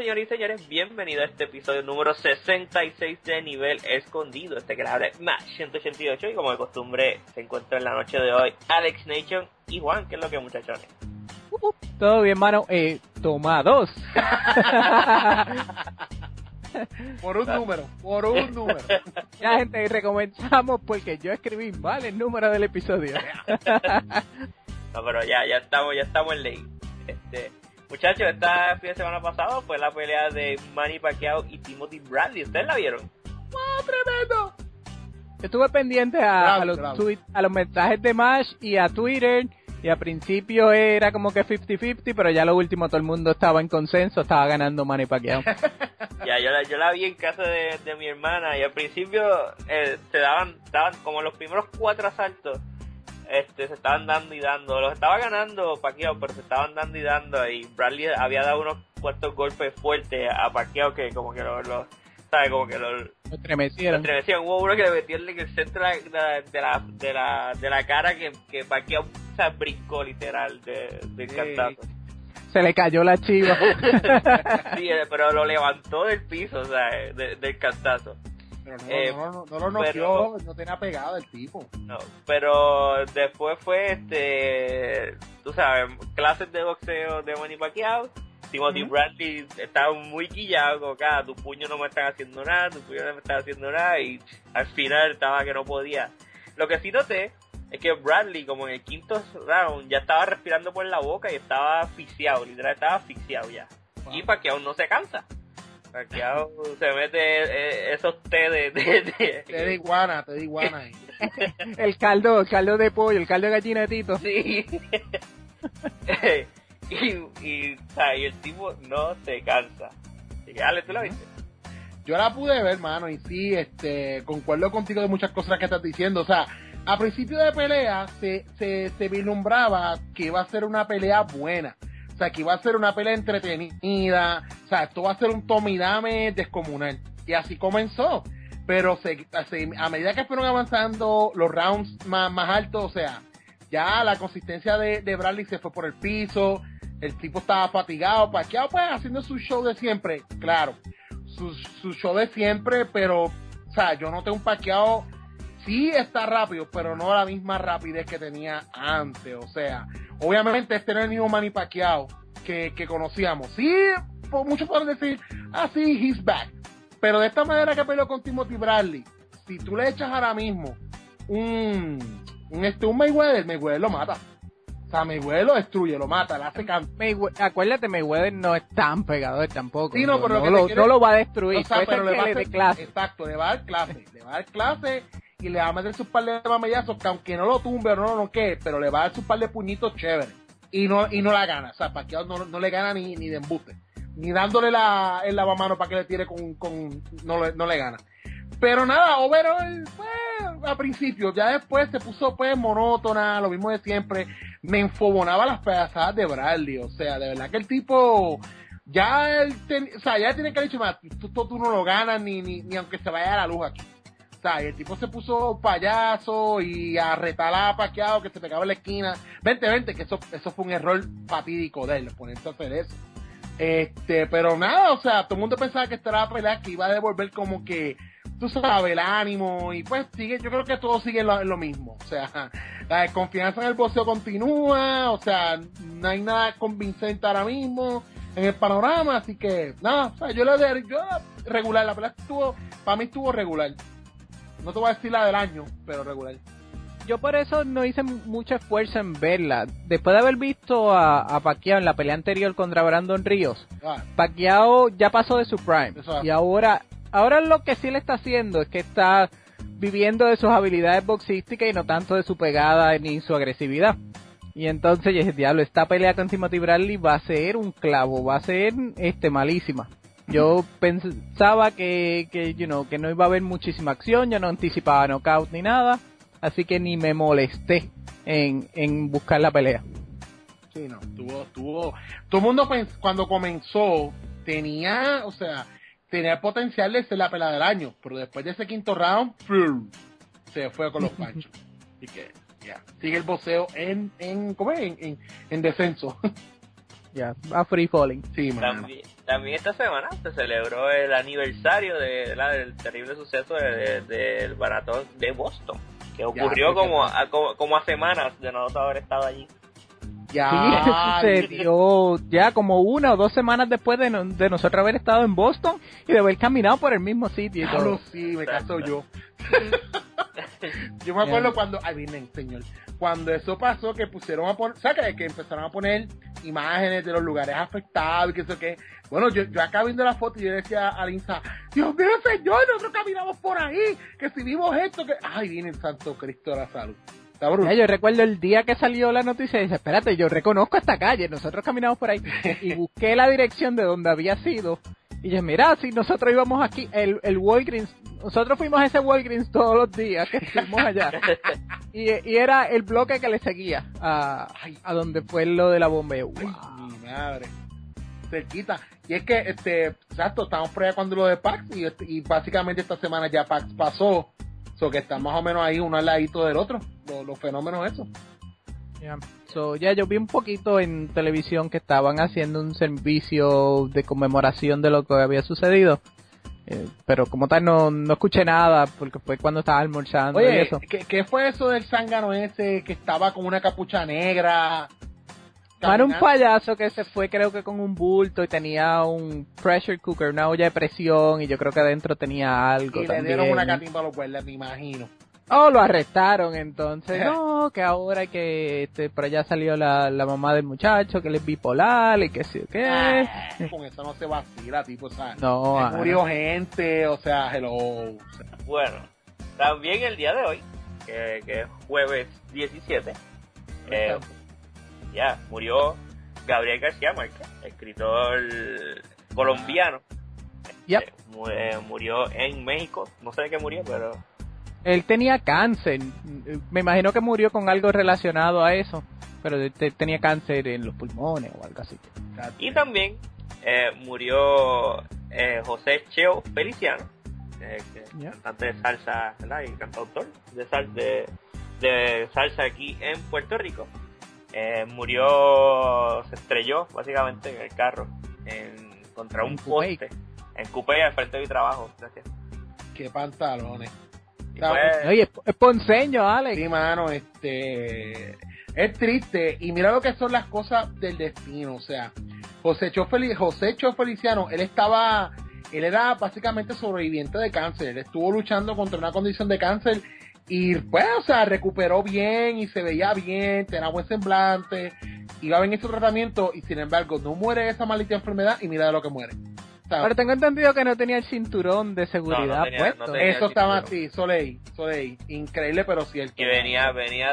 señores y señores, bienvenidos a este episodio número 66 de Nivel Escondido. Que le habla Mash 188 y como de costumbre se encuentra en la noche de hoy Alex Nation y Juan. ¿Qué es lo que, muchachones? Todo bien, mano. Toma 2. Por un número. Ya, gente, recomenzamos porque yo escribí mal el número del episodio. No, pero ya estamos en ley. Muchachos, esta fin de semana pasado fue la pelea de Manny Pacquiao y Timothy Bradley. ¿Ustedes la vieron? ¡Oh, tremendo! Yo estuve pendiente a los mensajes de Mash y a Twitter. Y al principio era como que 50-50, pero ya lo último todo el mundo estaba en consenso, estaba ganando Manny Pacquiao. Ya, yo la vi en casa de mi hermana y al principio se daban como los primeros 4 asaltos, se estaban dando y dando. Los estaba ganando Pacquiao, pero se estaban dando y dando y Bradley había dado unos cuantos golpes fuertes a Pacquiao que como que ¿sabes? Como que lo estremecieron. Hubo uno que le metió en el centro de la cara que Pacquiao brincó literal del cantazo. Se le cayó la chiva. Sí, pero lo levantó del piso, o sea, del cantazo. Pero no lo noqueó, no tenía pegado el tipo. No, pero después fue tú sabes, clases de boxeo de Manny Pacquiao. Timothy Bradley estaba muy quillado, como tu puño no me están haciendo nada, y al final estaba que no podía. Lo que sí noté es que Bradley, como en el quinto round, ya estaba respirando por la boca y estaba asfixiado, literal estaba asfixiado ya. Wow. Y Pacquiao no se cansa. Pacquiao se mete esos té de iguana ahí. el caldo de pollo, el caldo de gallina de Tito. Sí. Y el tipo no se cansa. Así que, Ale, ¿tú la viste? Yo la pude ver, mano, y sí, concuerdo contigo de muchas cosas que estás diciendo. O sea, a principio de pelea se vislumbraba que iba a ser una pelea buena. O sea, que iba a ser una pelea entretenida. O sea, esto va a ser un toma y dame descomunal. Y así comenzó. Pero a medida que fueron avanzando los rounds más altos, o sea, ya la consistencia de Bradley se fue por el piso. El tipo estaba fatigado. Pacquiao pues haciendo su show de siempre. Claro, su show de siempre, pero, o sea, yo noté un Pacquiao, sí está rápido, pero no la misma rapidez que tenía antes. O sea, obviamente este no es el mismo Manny Pacquiao que conocíamos. Sí, muchos pueden decir, sí, he's back. Pero de esta manera que peleó con Timothy Bradley, si tú le echas ahora mismo un Mayweather lo mata. O sea, Mayweather lo destruye, lo mata, le hace acuérdate, Mayweather no es tan pegador tampoco. Sí, no, pero no lo va a destruir. O sea, pero le va a dar clase. Exacto, le va a dar clase y le va a meter sus par de mamellazos que aunque no lo tumbe o no lo noquee, pero le va a dar sus par de puñitos chéveres. Y no la gana. O sea, Pacquiao no le gana ni de embuste. Ni dándole el lavamano para que le tire no le gana. Pero nada, overall, pues, a principio, ya después se puso pues monótona, lo mismo de siempre. Me enfobonaba las pedazadas de Bradley, o sea, de verdad que el tipo, ya tiene que haber dicho, tú no lo ganas ni aunque se vaya a la luz aquí. O sea, el tipo se puso payaso y a retar a Pacquiao que se pegaba en la esquina. Vente, que eso fue un error fatídico de él, ponerse a hacer eso. Pero nada, o sea, todo el mundo pensaba que esta era la pelea que iba a devolver como que, tú sabes, el ánimo, y pues yo creo que todo sigue lo mismo. O sea, la desconfianza en el boxeo continúa, o sea, no hay nada convincente ahora mismo en el panorama, así que nada, o sea, yo regular, la pelea para mí estuvo regular. No te voy a decir la del año, pero regular. Yo por eso no hice mucho esfuerzo en verla. Después de haber visto a Pacquiao en la pelea anterior contra Brandon Ríos, Pacquiao ya pasó de su prime. Y ahora lo que sí le está haciendo es que está viviendo de sus habilidades boxísticas y no tanto de su pegada ni su agresividad. Y entonces yo dije, diablo, esta pelea con Timothy Bradley va a ser un clavo, va a ser malísima. Yo pensaba que no iba a haber muchísima acción, yo no anticipaba knockout ni nada, así que ni me molesté en buscar la pelea. Sí, no, todo el mundo cuando comenzó tenía el potencial de ser la pelea del año, pero después de ese quinto round, se fue con los panchos. Así que, ya, sigue el boxeo en descenso. Ya, a free falling. Sí, man. también esta semana se celebró el aniversario del terrible suceso del maratón de Boston, que ocurrió como a semanas de nosotros haber estado allí. Ya, sí, sucedió ya como 1 o 2 semanas después de nosotros haber estado en Boston y de haber caminado por el mismo sitio y todo. Sí, me caso yo. Yo me acuerdo cuando, señor, cuando eso pasó, que pusieron a poner, ¿sabes? Que empezaron a poner imágenes de los lugares afectados y que eso que, bueno, yo acá viendo la foto y yo decía a Linza, Dios mío, señor, nosotros caminamos por ahí, que si vimos esto, que, ay, viene el Santo Cristo de la Salud. Ya, yo recuerdo el día que salió la noticia y dije, espérate, yo reconozco esta calle, nosotros caminamos por ahí y busqué la dirección de donde había sido y dije, mira, si nosotros íbamos aquí, el Walgreens, nosotros fuimos a ese Walgreens todos los días que estuvimos allá y era el bloque que le seguía a donde fue lo de la bomba. Wow. Ay, mi madre, cerquita. Y es que, exacto, estamos por allá cuando lo de PAX y básicamente esta semana ya PAX pasó. So que están más o menos ahí uno al ladito del otro, los fenómenos esos. Yo vi un poquito en televisión que estaban haciendo un servicio de conmemoración de lo que había sucedido, pero como tal no escuché nada porque fue cuando estaba almorzando. Oye, y eso. ¿qué fue eso del zángano ese que estaba con una capucha negra? Era un payaso que se fue, creo que con un bulto y tenía un pressure cooker, una olla de presión, y yo creo que adentro tenía algo. Y también. Le dieron una catimba a los guardias, me imagino. Oh, lo arrestaron entonces. No, que ahora que por allá salió la mamá del muchacho, que él es bipolar y que sí, ¿qué? Con eso no se vacila, tipo, o sea, no, murió gente, o sea, hello. O sea. Bueno, también el día de hoy, que es jueves 17, murió Gabriel García Márquez, escritor colombiano. Yep. Murió en México, no sé de qué murió, pero... Él tenía cáncer, me imagino que murió con algo relacionado a eso, pero tenía cáncer en los pulmones o algo así. Y también murió José Cheo Feliciano, cantante de salsa, ¿verdad? Y cantautor de salsa aquí en Puerto Rico. Se estrelló básicamente en el carro contra un poste en Cupey al frente de mi trabajo. Gracias. Qué pantalones. Oye, es ponceño, Alex. Sí, mano, es triste y mira lo que son las cosas del destino. O sea, José Cheo Feliciano, él era básicamente sobreviviente de cáncer. Él estuvo luchando contra una condición de cáncer y pues, o sea, recuperó bien y se veía bien, tenía buen semblante, iba bien en su tratamiento y sin embargo no muere de esa maldita enfermedad y mira de lo que muere. O sea, pero tengo entendido que no tenía el cinturón de seguridad puesto. No eso estaba así, Soleil, increíble pero cierto. Y venía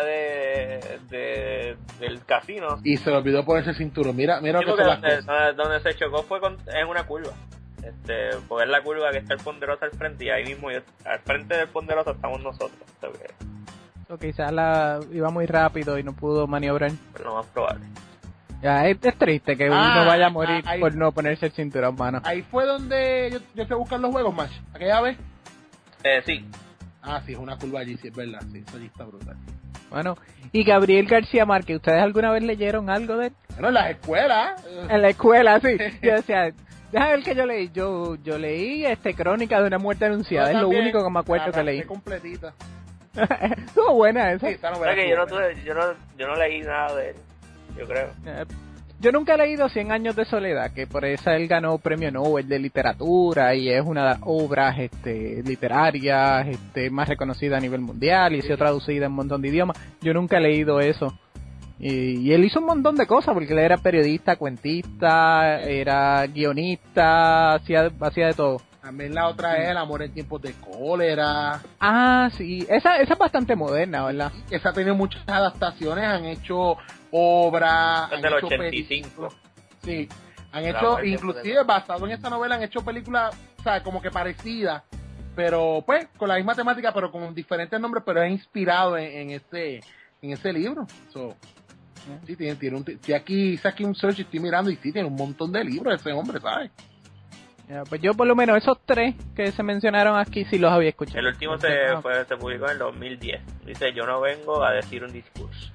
del casino. Y se le olvidó ponerse el cinturón, mira lo que son donde se chocó fue en una curva. Porque es la curva que está el Ponderosa al frente y ahí mismo al frente del Ponderosa estamos nosotros. O quizás iba muy rápido y no pudo maniobrar. Pero lo más probable. Ya, es triste que uno vaya a morir por no ponerse el cinturón, mano. Ahí fue donde yo fui a buscar los juegos, Match. ¿Aquella vez? Sí. Sí, es una curva allí, sí, es verdad. Sí, eso allí está brutal. Bueno, y Gabriel García Márquez, ¿ustedes alguna vez leyeron algo de él? Bueno, en las escuelas. En la escuela, sí. Yo decía, déjame ver que yo leí. Yo leí Crónica de una muerte anunciada. Es lo único que me acuerdo que leí. Completita. Estuvo buena esa. Sí, esa novela que yo no leí nada de él, yo creo. Yo nunca he leído 100 años de soledad, que por esa él ganó premio Nobel de literatura y es una de las obras literarias más reconocida a nivel mundial y ha sido traducida en un montón de idiomas. Yo nunca he leído eso. Y él hizo un montón de cosas, porque él era periodista, cuentista, era guionista, hacía de todo. También la otra es El amor en tiempos de cólera. Sí, esa es bastante moderna, ¿verdad? Esa ha tenido muchas adaptaciones, han hecho obras. Es del 85. Sí, han hecho, inclusive basado en esa novela, han hecho películas, o sea, como que parecidas, pero pues con la misma temática, pero con diferentes nombres, pero es inspirado en ese libro. Sí, tiene aquí hice aquí un search y estoy mirando y sí, tiene un montón de libros ese hombre, ¿sabes? Pues yo por lo menos esos 3 que se mencionaron aquí sí los había escuchado. El último se publicó en el 2010. Dice, yo no vengo a decir un discurso.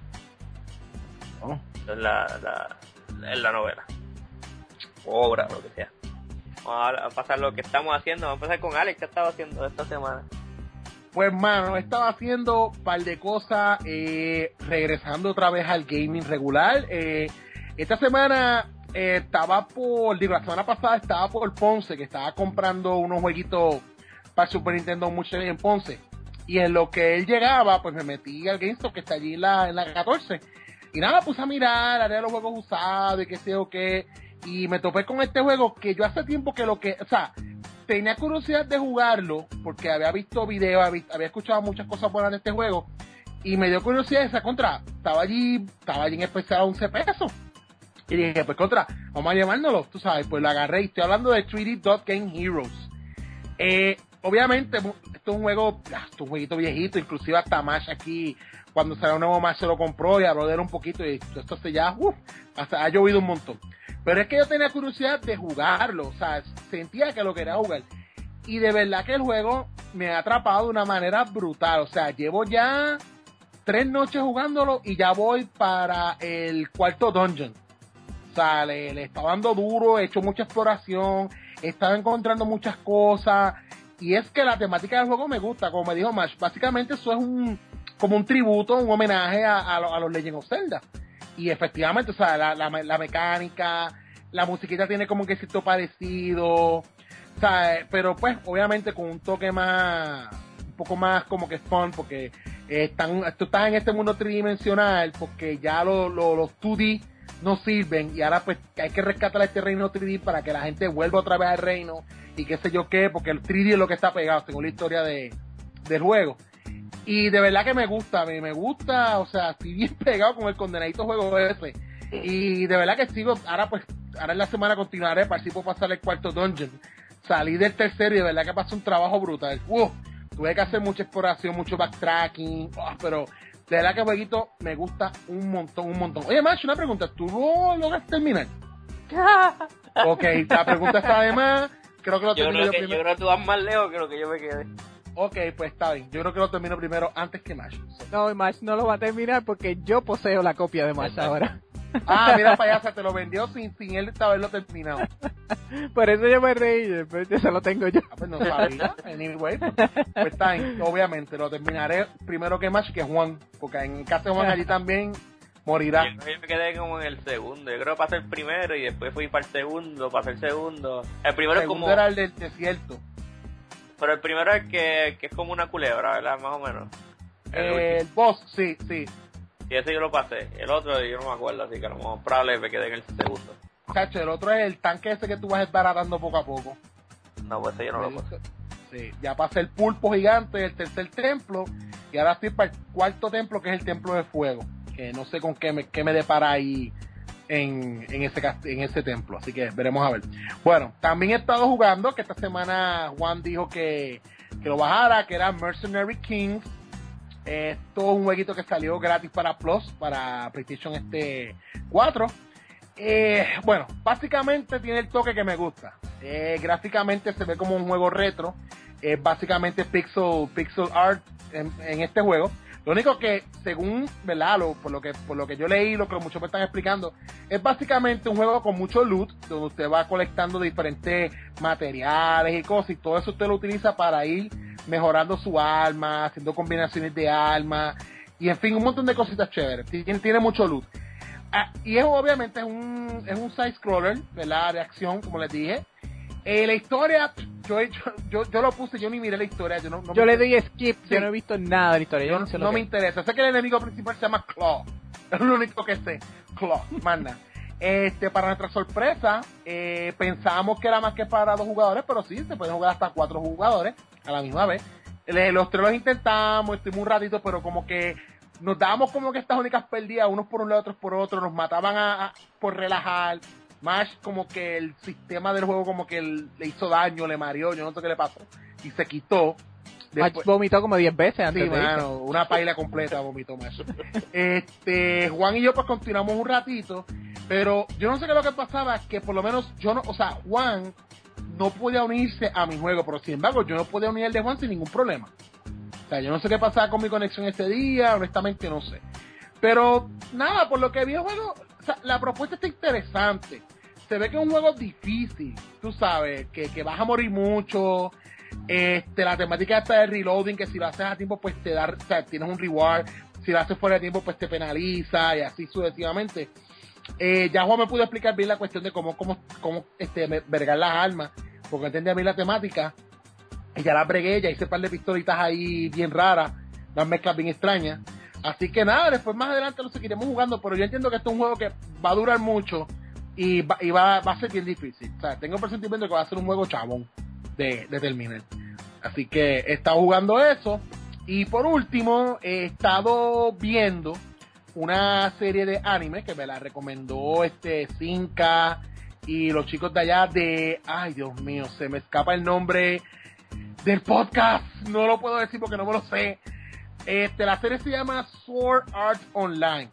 Es la novela. Obra, lo que sea. Vamos a pasar lo que estamos haciendo. Vamos a empezar con Alex. ¿Qué estaba haciendo esta semana? Pues, mano, estaba haciendo un par de cosas, regresando otra vez al gaming regular. Esta semana la semana pasada estaba por Ponce, que estaba comprando unos jueguitos para Super Nintendo mucho en Ponce. Y en lo que él llegaba, pues me metí al GameStop, que está allí en la 14. Y nada, puse a mirar, área de los juegos usados y qué sé o qué. Y me topé con este juego que yo hace tiempo tenía curiosidad de jugarlo, porque había visto videos, había escuchado muchas cosas buenas de este juego. Y me dio curiosidad de esa contra. Estaba allí en especial a 11 pesos. Y dije, pues contra, vamos a llamárnoslo, tú sabes, pues lo agarré y estoy hablando de 3D Dot Game Heroes. Obviamente, esto es un jueguito viejito, inclusive hasta Mash aquí, cuando salió un nuevo Mash se lo compró y habló de él un poquito y esto ha llovido un montón. Pero es que yo tenía curiosidad de jugarlo, o sea, sentía que lo quería jugar. Y de verdad que el juego me ha atrapado de una manera brutal, o sea, llevo ya 3 noches jugándolo y ya voy para el 4º dungeon. O sea, le estaba dando duro, he hecho mucha exploración, he estado encontrando muchas cosas, y es que la temática del juego me gusta, como me dijo Mash, básicamente eso es como un tributo, un homenaje a los Legend of Zelda, y efectivamente, o sea, la mecánica, la musiquita tiene como que cierto parecido, o sea, pero pues, obviamente con un toque un poco más como que fun, porque tú estás en este mundo tridimensional, porque ya los 2D no sirven y ahora pues hay que rescatar este reino 3D para que la gente vuelva otra vez al reino y qué sé yo qué, porque el 3D es lo que está pegado según la historia del juego. Y de verdad que me gusta, o sea, estoy bien pegado con el condenadito juego ese. Y de verdad que sigo, ahora en la semana continuaré para si puedo pasar el 4º dungeon. Salí del 3º y de verdad que pasó un trabajo brutal. Tuve que hacer mucha exploración, mucho backtracking, pero de verdad que el jueguito me gusta un montón. Oye, Macho, una pregunta, ¿tú lo logras terminar? Ok, la pregunta está de más, creo que lo termino yo primero. Yo creo que tú vas más lejos que lo que yo me quedé. Ok, pues está bien, yo creo que lo termino primero antes que Mash. No, Mash no lo va a terminar porque yo poseo la copia de Mash ahora. Ah, mira, payasa, te lo vendió sin él haberlo terminado. Por eso yo me reí, pero eso lo tengo yo. Pues no sabía, anyway. Pues está bien, obviamente, lo terminaré primero que Mash que Juan, porque en casa de Juan allí también morirá. Yo me quedé como en el segundo, yo creo que pasé el primero y después fui para el segundo, pasé el segundo. El primero es como... era el del desierto. Pero el primero es que es como una culebra, ¿verdad? Más o menos. El boss, sí. Y ese yo lo pasé. El otro yo no me acuerdo, así que a lo mejor probable me quedé en el segundo. Cacho, el otro es el tanque ese que tú vas desbaratando poco a poco. No, pues ese yo no lo pasé. Sí, ya pasé el pulpo gigante, el 3º templo, y ahora estoy para el 4º templo, que es el templo de fuego. Que no sé con qué me depara ahí en ese templo, así que veremos a ver. Bueno, también he estado jugando, que esta semana Juan dijo que lo bajara, que era Mercenary Kings. Esto es un jueguito que salió gratis para Plus, para PlayStation 4. Bueno, básicamente tiene el toque que me gusta. Gráficamente se ve como un juego retro. Básicamente pixel art en este juego. Lo único que, según, ¿verdad? Por lo que yo leí, lo que muchos me están explicando, es básicamente un juego con mucho loot, donde usted va colectando diferentes materiales y cosas, y todo eso usted lo utiliza para ir mejorando su arma, haciendo combinaciones de armas, y en fin, un montón de cositas chéveres. Tiene mucho loot. Y eso obviamente es un side-scroller, ¿verdad? De acción, como les dije. La historia, yo lo puse, yo ni miré la historia. Yo le di skip, sí. Yo no he visto nada de la historia. No me interesa. Sé que el enemigo principal se llama Claw. Es lo único que sé. Claw, manda. Para nuestra sorpresa, pensábamos que era más que para 2 jugadores, pero sí, se pueden jugar hasta 4 jugadores a la misma vez. Los 3 los intentamos, estuvimos un ratito, pero como que nos dábamos como que estas únicas perdidas, unos por un lado, otros por otro, nos mataban por relajar. Más como que el sistema del juego como que le hizo daño, le mareó, yo no sé qué le pasó, y se quitó. Después, vomitó como 10 veces antes de mano, una paila completa vomitó más. Juan y yo pues continuamos un ratito, pero yo no sé qué es lo que pasaba, que por lo menos Juan no podía unirse a mi juego, pero sin embargo yo no podía unir el de Juan sin ningún problema. O sea, yo no sé qué pasaba con mi conexión ese día, honestamente no sé. Pero nada, por lo que vi el juego, o sea, la propuesta está interesante. O se ve que es un juego difícil, tú sabes, que vas a morir mucho. La temática esta del reloading, que si lo haces a tiempo pues te da, o sea, tienes un reward, si lo haces fuera de tiempo pues te penaliza y así sucesivamente. Ya Juan me pudo explicar bien la cuestión de cómo vergar las armas, porque entendía bien la temática, y ya la bregué, ya hice un par de pistolitas ahí bien raras, unas mezclas bien extrañas, así que nada, después más adelante lo seguiremos jugando, pero yo entiendo que esto es un juego que va a durar mucho y va a ser bien difícil, o sea, tengo el presentimiento que va a ser un juego chabón de terminar. Así que he estado jugando eso. Y por último, he estado viendo una serie de anime que me la recomendó Zinka y los chicos de allá de... Ay, Dios mío, se me escapa el nombre del podcast. No lo puedo decir porque no me lo sé. La serie se llama Sword Art Online.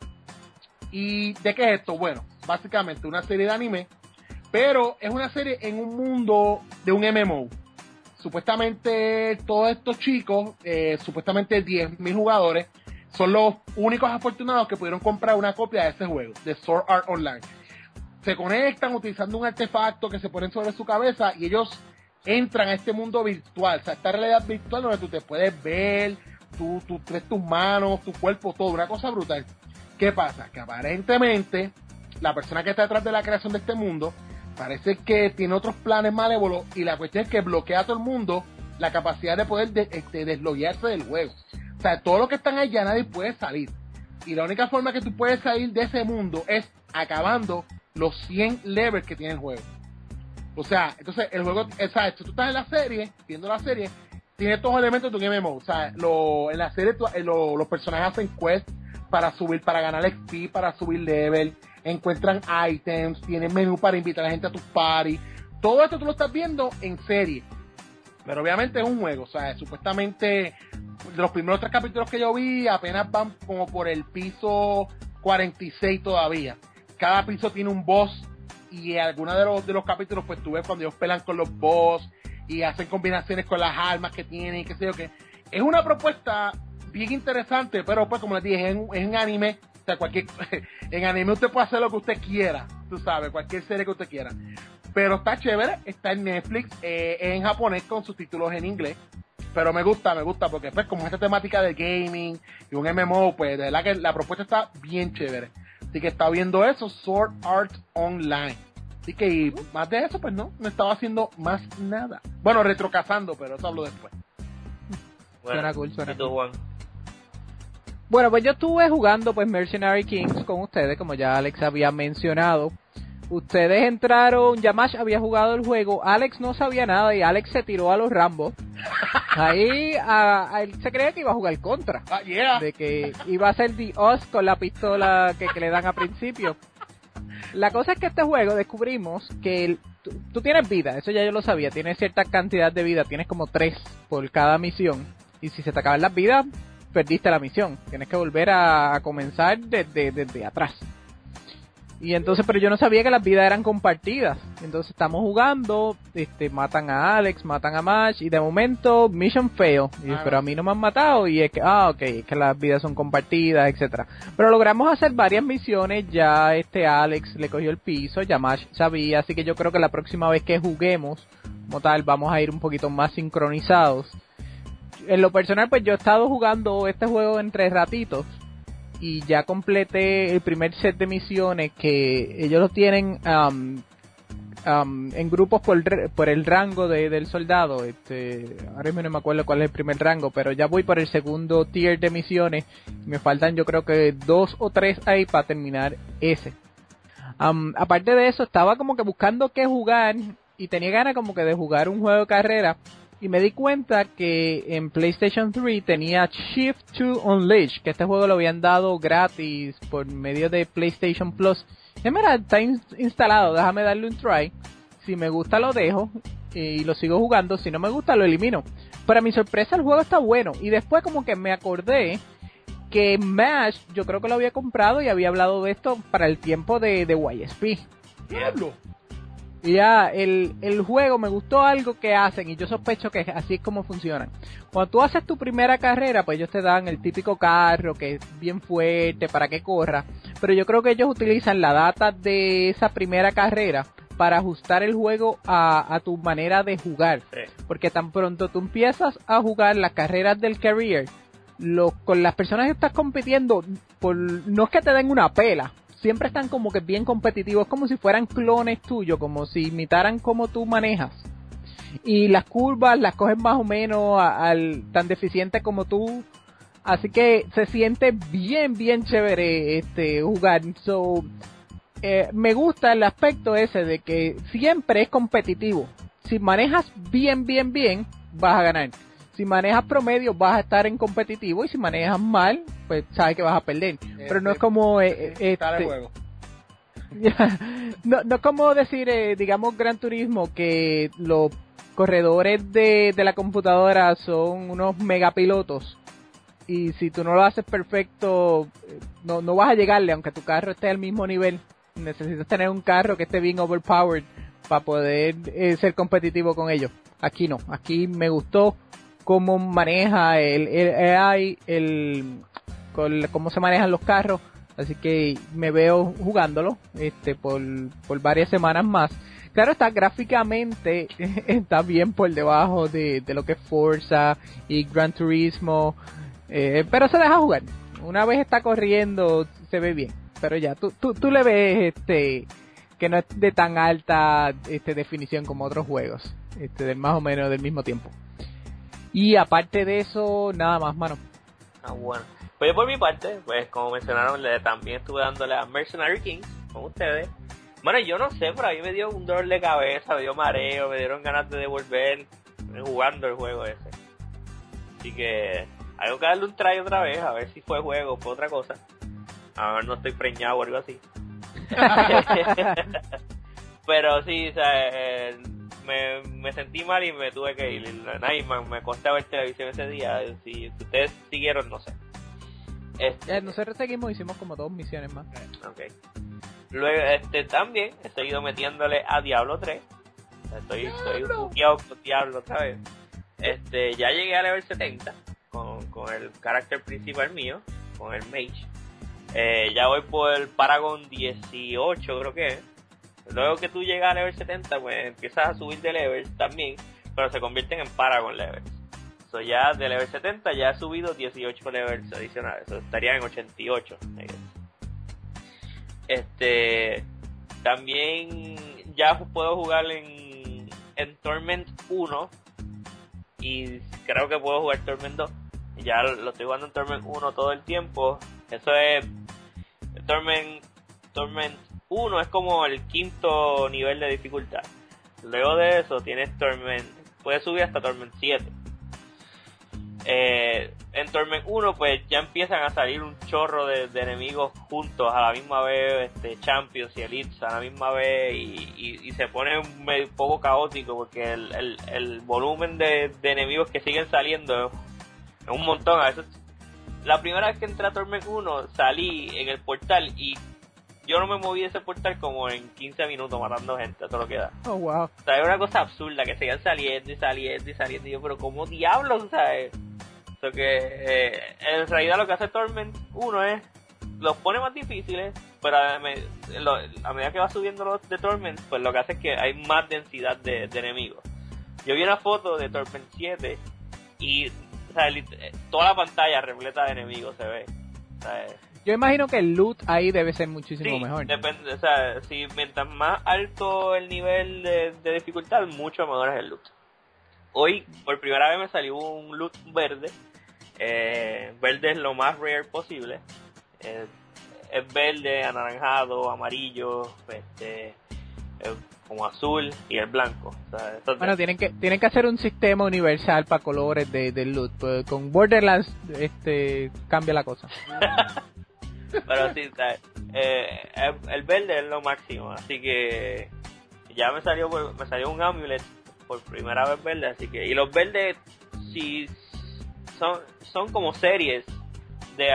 ¿Y de qué es esto? Bueno, básicamente una serie de anime, pero es una serie en un mundo de un MMO. Supuestamente todos estos chicos, supuestamente 10.000 jugadores, son los únicos afortunados que pudieron comprar una copia de ese juego, de Sword Art Online. Se conectan utilizando un artefacto que se ponen sobre su cabeza y ellos entran a este mundo virtual, o sea, esta realidad virtual donde tú te puedes ver, tú ves tus manos, tu cuerpo, todo, una cosa brutal. ¿Qué pasa? Que aparentemente la persona que está detrás de la creación de este mundo parece que tiene otros planes malévolos y la cuestión es que bloquea a todo el mundo la capacidad de poder desloguearse del juego. O sea, todos los que están allá nadie puede salir. Y la única forma que tú puedes salir de ese mundo es acabando los 100 levels que tiene el juego. O sea, entonces el juego, o sea, si tú estás en la serie, viendo la serie, tiene todos los elementos de un MMO. O sea, en la serie los personajes hacen quests para subir, para ganar XP, para subir level, encuentran items, tienen menú para invitar a la gente a tus party. Todo esto tú lo estás viendo en serie. Pero obviamente es un juego, o sea, supuestamente de los primeros 3 capítulos que yo vi apenas van como por el piso 46 todavía. Cada piso tiene un boss y algunos de los capítulos pues tú ves cuando ellos pelean con los boss y hacen combinaciones con las armas que tienen y qué sé yo qué. Es una propuesta bien interesante, pero pues como les dije, es un anime. O sea, en anime usted puede hacer lo que usted quiera, tú sabes, cualquier serie que usted quiera. Pero está chévere, está en Netflix, en japonés con subtítulos en inglés. Pero me gusta porque pues como esta temática de gaming y un MMO, pues de verdad que la propuesta está bien chévere. Así que está viendo eso, Sword Art Online. Así que y más de eso, pues no estaba haciendo más nada. Bueno, retrocazando, pero eso hablo después. Bueno, suena cool, suena cool. Juan? Bueno, pues yo estuve jugando pues Mercenary Kings con ustedes, como ya Alex había mencionado. Ustedes entraron, Yamash había jugado el juego, Alex no sabía nada y Alex se tiró a los Rambo. Ahí él se creía que iba a jugar contra. Yeah. De que iba a ser The Oz con la pistola que le dan a principio. La cosa es que este juego descubrimos que tú tienes vida, eso ya yo lo sabía, tienes cierta cantidad de vida, tienes como 3 por cada misión. Y si se te acaban las vidas, perdiste la misión. Tienes que volver a comenzar desde atrás. Y entonces, pero yo no sabía que las vidas eran compartidas. Entonces estamos jugando, matan a Alex, matan a Mash, y de momento, mission fail. Pero a mí no me han matado, y es que, es que las vidas son compartidas, etcétera. Pero logramos hacer varias misiones, ya Alex le cogió el piso, ya Mash sabía, así que yo creo que la próxima vez que juguemos, como tal, vamos a ir un poquito más sincronizados. En lo personal, pues yo he estado jugando este juego entre ratitos, y ya completé el primer set de misiones que ellos lo tienen en grupos por el rango del soldado. Ahora mismo no me acuerdo cuál es el primer rango, pero ya voy por el segundo tier de misiones. Me faltan yo creo que 2 o 3 ahí para terminar ese. Aparte de eso, estaba como que buscando qué jugar y tenía ganas como que de jugar un juego de carrera. Y me di cuenta que en PlayStation 3 tenía Shift to Unleash, que este juego lo habían dado gratis por medio de PlayStation Plus. Y mira, está instalado, déjame darle un try. Si me gusta lo dejo y lo sigo jugando, si no me gusta lo elimino. Para mi sorpresa el juego está bueno. Y después como que me acordé que MASH, yo creo que lo había comprado y había hablado de esto para el tiempo de YSP. ¡Diablo! Y ya, el juego me gustó algo que hacen y yo sospecho que así es como funcionan. Cuando tú haces tu primera carrera, pues ellos te dan el típico carro que es bien fuerte para que corra. Pero yo creo que ellos utilizan la data de esa primera carrera para ajustar el juego a tu manera de jugar. Sí. Porque tan pronto tú empiezas a jugar las carreras del career, con las personas que estás compitiendo, no es que te den una pela, siempre están como que bien competitivos, como si fueran clones tuyos, como si imitaran cómo tú manejas. Y las curvas las cogen más o menos tan deficiente como tú. Así que se siente bien chévere jugar. So, me gusta el aspecto ese de que siempre es competitivo. Si manejas bien, vas a ganar. Si manejas promedio, vas a estar en competitivo. Y si manejas mal, pues sabes que vas a perder. Pero no es como... juego. no es como decir, digamos, Gran Turismo, que los corredores de la computadora son unos megapilotos. Y si tú no lo haces perfecto, no vas a llegarle, aunque tu carro esté al mismo nivel. Necesitas tener un carro que esté bien overpowered para poder ser competitivo con ellos. Aquí no, aquí me gustó cómo maneja el AI, cómo se manejan los carros, así que me veo jugándolo por varias semanas más. Claro está, gráficamente está bien por debajo de lo que es Forza y Gran Turismo, pero se deja jugar. Una vez está corriendo se ve bien, pero ya tú le ves que no es de tan alta definición como otros juegos, más o menos del mismo tiempo. Y aparte de eso, nada más, mano. Bueno. Pues yo por mi parte, pues como mencionaron, también estuve dándole a Mercenary Kings con ustedes. Bueno, yo no sé, pero a mí me dio un dolor de cabeza, me dio mareo, me dieron ganas de devolver jugando el juego ese. Así que hay que darle un try otra vez, a ver si fue juego o fue otra cosa. A ver, no estoy preñado o algo así. Pero sí, o sea, me sentí mal y me tuve que ir. Me costaba ver televisión ese día. Si ustedes siguieron, no sé. Nosotros seguimos, hicimos como 2 misiones más. Okay. Luego, también he seguido metiéndole a Diablo 3. Estoy buqueado con Diablo otra vez. Ya llegué a level 70 con el carácter principal mío, con el Mage. Ya voy por el Paragon 18, creo que es. Luego que tú llegas a level 70, pues empiezas a subir de level también, pero se convierten en Paragon levels. So ya de level 70 ya he subido 18 levels adicionales. Eso estaría en 88. También ya puedo jugar en Torment 1 y creo que puedo jugar Torment 2. Ya lo estoy jugando en Torment 1 todo el tiempo. Eso es Torment 1 es como el 5º nivel de dificultad. Luego de eso tienes Torment, puedes subir hasta Torment 7. En Torment 1 pues ya empiezan a salir un chorro de enemigos juntos a la misma vez, Champions y Elites a la misma vez, y se pone un poco caótico porque el volumen de enemigos que siguen saliendo es un montón. A veces, la primera vez que entré a Torment 1 salí en el portal y yo no me moví de ese portal como en 15 minutos matando gente, todo lo que da. Oh, wow. O sea, es una cosa absurda que sigan saliendo y yo, pero ¿cómo diablos, sabes? O sea que en realidad lo que hace Torment 1 es los pone más difíciles, pero a medida que va subiendo los de Torment, pues lo que hace es que hay más densidad de enemigos. Yo vi una foto de Torment 7 y, o sea, toda la pantalla repleta de enemigos se ve. O sea, yo imagino que el loot ahí debe ser muchísimo mejor. Depende, o sea, si mientras más alto el nivel de dificultad, mucho mejor es el loot. Hoy, por primera vez me salió un loot verde. Verde es lo más rare posible. Es verde, anaranjado, amarillo, como azul y el blanco. O sea, bueno, tienen que hacer un sistema universal para colores del loot. Pues con Borderlands cambia la cosa. Pero sí, el verde es lo máximo, así que ya me salió un amulet por primera vez verde, así que, y los verdes sí son como series de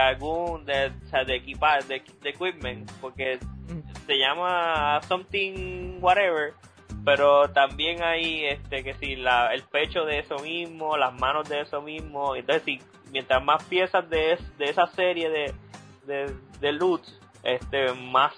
de equipment, porque se llama something whatever, pero también hay que si el pecho de eso mismo, las manos de eso mismo, entonces si mientras más piezas de esa serie de loot, más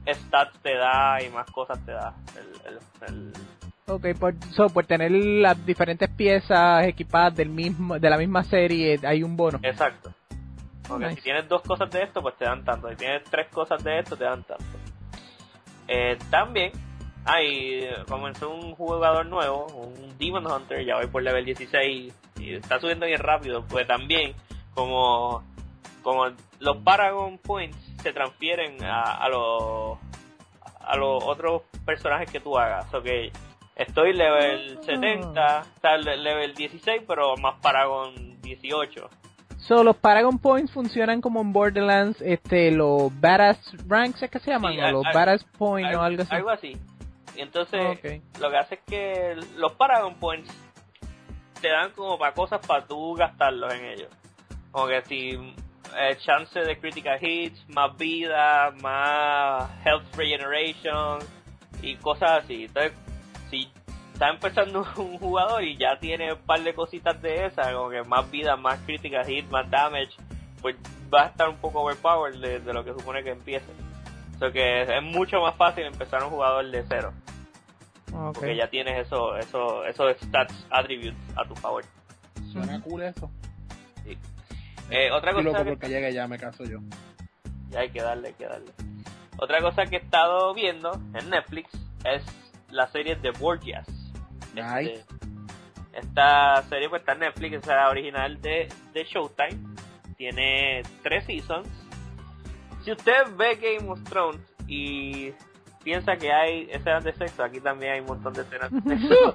stats te da y más cosas te da. Ok, por tener las diferentes piezas equipadas de la misma serie, hay un bono. Exacto. Okay, nice. Si tienes 2 cosas de esto, pues te dan tanto. Si tienes 3 cosas de esto, te dan tanto. También comenzó un jugador nuevo, un Demon Hunter, ya voy por level 16 y está subiendo bien rápido, pues también como los Paragon Points se transfieren a los otros personajes que tú hagas. Okay, estoy level 70, está level 16, pero más Paragon 18. Los Paragon Points funcionan como en Borderlands, los Badass Ranks, ¿es que se llaman? Sí, o los Badass Points o algo así. Algo así. Y entonces, lo que hace es que los Paragon Points te dan como para cosas para tú gastarlos en ellos. Como que si chance de critical hits, más vida, más health regeneration y cosas así. Entonces, si está empezando un jugador y ya tiene un par de cositas de esas, como que más vida, más critical hit, más damage, pues va a estar un poco overpowered de lo que supone que empiece. O sea que es mucho más fácil empezar un jugador de cero. Okay. Porque ya tienes esos stats attributes a tu favor. Suena cool eso. Sí. Otra cosa loco porque llegue ya me caso yo. Ya hay que darle. Otra cosa que he estado viendo en Netflix es la serie de Borgias. Nice. Esta serie pues está en Netflix, es la original de Showtime. Tiene 3 seasons. Si usted ve Game of Thrones y piensa que hay escenas de sexo, aquí también hay un montón de escenas de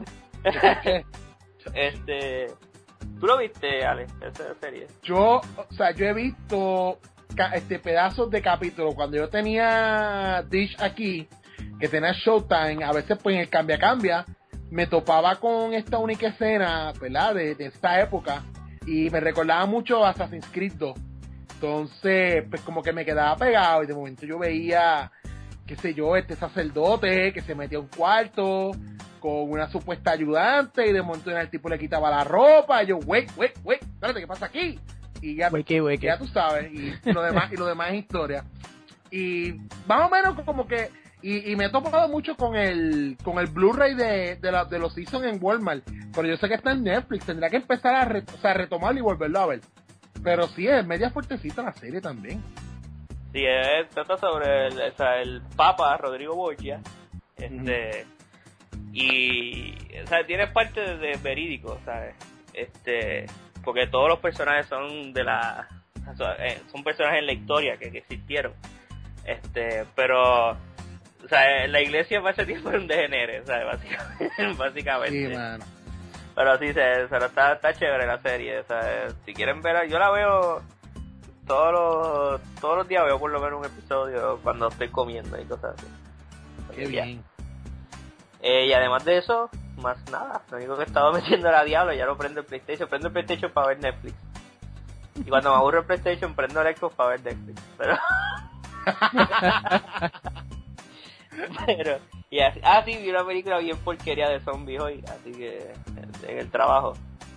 sexo. ¿Tú lo viste, Ale, esa serie? Yo he visto pedazos de capítulos cuando yo tenía Dish aquí, que tenía Showtime. A veces pues en el cambia me topaba con esta única escena, ¿verdad? De esta época, y me recordaba mucho a Assassin's Creed 2. Entonces pues como que me quedaba pegado, y de momento yo veía, qué sé yo, este sacerdote que se metía a un cuarto con una supuesta ayudante, y de momento el tipo le quitaba la ropa, y yo, wait, espérate, ¿qué pasa aquí? Y ya, ya tú sabes, y lo demás es historia. Y más o menos como que, y me he topado mucho con el Blu-ray de los seasons en Walmart, pero yo sé que está en Netflix, tendría que empezar a retomarlo y volverlo a ver. Pero sí, es media fuertecita la serie también. Sí, trata sobre el Papa Rodrigo Borgia, y o sea, tiene parte de verídico, ¿sabes? Porque todos los personajes son son personajes en la historia que existieron, pero o sea, la iglesia para ese tiempo era un degenere, ¿sabes? Básicamente. Sí, mano. Pero sí, está chévere la serie, ¿sabes? Si quieren ver, yo la veo todos los días, veo por lo menos un episodio cuando estoy comiendo y cosas así. Qué bien. Y además de eso, más nada, lo único que he estado metiendo era Diablo, ya no prendo el PlayStation para ver Netflix. Y cuando me aburre el PlayStation, prendo el Xbox para ver Netflix. Pero y así, sí, vi una película bien porquería de zombies hoy, así que en el trabajo.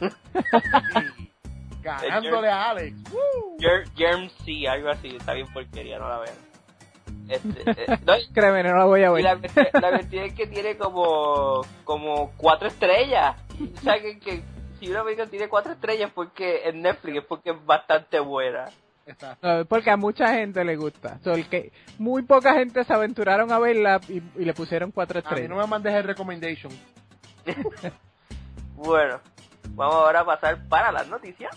Ganándole a Alex. Germ C, algo así, está bien porquería, no la vean. Créeme, no la voy a ver. Y la cuestión es que tiene como 4 estrellas. O sea que si una película tiene 4 estrellas porque en Netflix es porque es bastante buena. Porque a mucha gente le gusta. Muy poca gente se aventuraron a verla y le pusieron 4 estrellas. A mí no me mandes el recommendation. Bueno, vamos ahora a pasar para las noticias.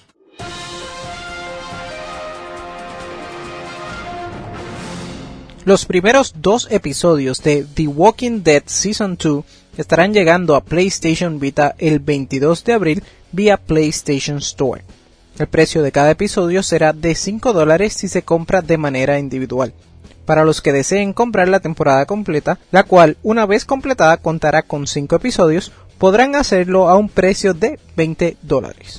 Los primeros 2 episodios de The Walking Dead Season 2 estarán llegando a PlayStation Vita el 22 de abril vía PlayStation Store. El precio de cada episodio será de $5 si se compra de manera individual. Para los que deseen comprar la temporada completa, la cual una vez completada contará con 5 episodios, podrán hacerlo a un precio de $20.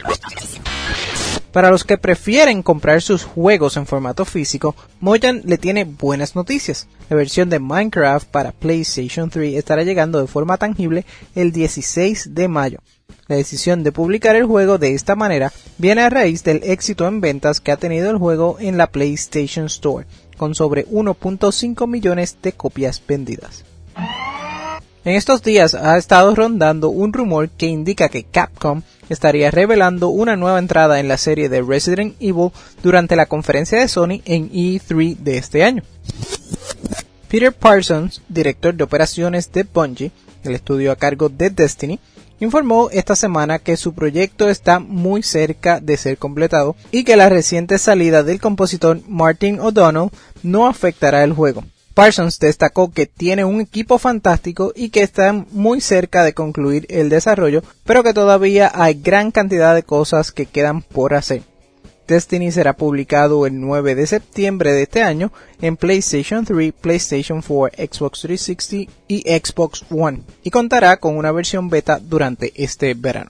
Para los que prefieren comprar sus juegos en formato físico, Mojang le tiene buenas noticias. La versión de Minecraft para PlayStation 3 estará llegando de forma tangible el 16 de mayo. La decisión de publicar el juego de esta manera viene a raíz del éxito en ventas que ha tenido el juego en la PlayStation Store, con sobre 1.5 millones de copias vendidas. En estos días ha estado rondando un rumor que indica que Capcom estaría revelando una nueva entrada en la serie de Resident Evil durante la conferencia de Sony en E3 de este año. Peter Parsons, director de operaciones de Bungie, el estudio a cargo de Destiny, informó esta semana que su proyecto está muy cerca de ser completado y que la reciente salida del compositor Martin O'Donnell no afectará el juego. Parsons destacó que tiene un equipo fantástico y que está muy cerca de concluir el desarrollo, pero que todavía hay gran cantidad de cosas que quedan por hacer. Destiny será publicado el 9 de septiembre de este año en PlayStation 3, PlayStation 4, Xbox 360 y Xbox One, y contará con una versión beta durante este verano.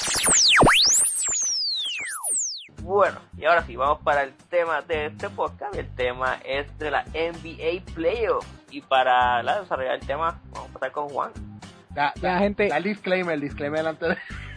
Bueno, y ahora sí, vamos para el tema de este podcast. El tema es de la NBA Playoffs. Y para desarrollar el tema, vamos a empezar con Juan. Gente, el disclaimer delante de...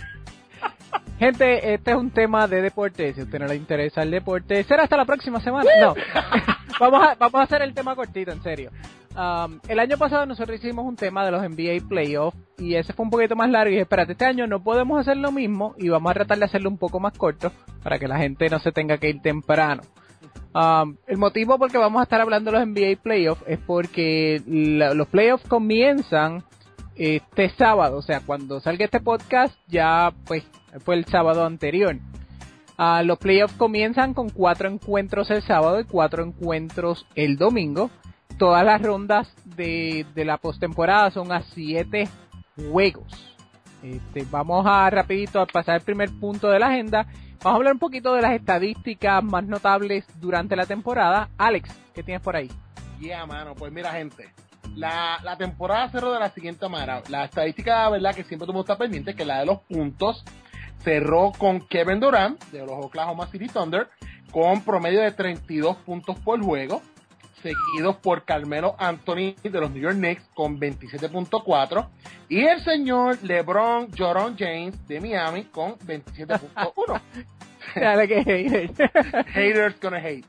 Gente, este es un tema de deporte. Si a usted no le interesa el deporte, será hasta la próxima semana. No, vamos a hacer el tema cortito, en serio. El año pasado nosotros hicimos un tema de los NBA Playoffs y ese fue un poquito más largo y dije, espérate, este año no podemos hacer lo mismo y vamos a tratar de hacerlo un poco más corto para que la gente no se tenga que ir temprano. El motivo por el que vamos a estar hablando de los NBA Playoffs es porque los playoffs comienzan este sábado, o sea, cuando salga este podcast ya pues fue el sábado anterior. Los playoffs comienzan con 4 encuentros el sábado y 4 encuentros el domingo. Todas las rondas de la postemporada son a 7 juegos. Vamos a rapidito a pasar el primer punto de la agenda. Vamos a hablar un poquito de las estadísticas más notables durante la temporada. Alex, ¿qué tienes por ahí? Mano, pues mira, gente. La temporada cerró de la siguiente manera. La estadística, verdad, que siempre todo el mundo está pendiente, que la de los puntos cerró con Kevin Durant, de los Oklahoma City Thunder, con promedio de 32 puntos por juego, seguidos por Carmelo Anthony de los New York Knicks con 27.4 y el señor LeBron James de Miami con 27.1. Dale que haters. Haters gonna hate.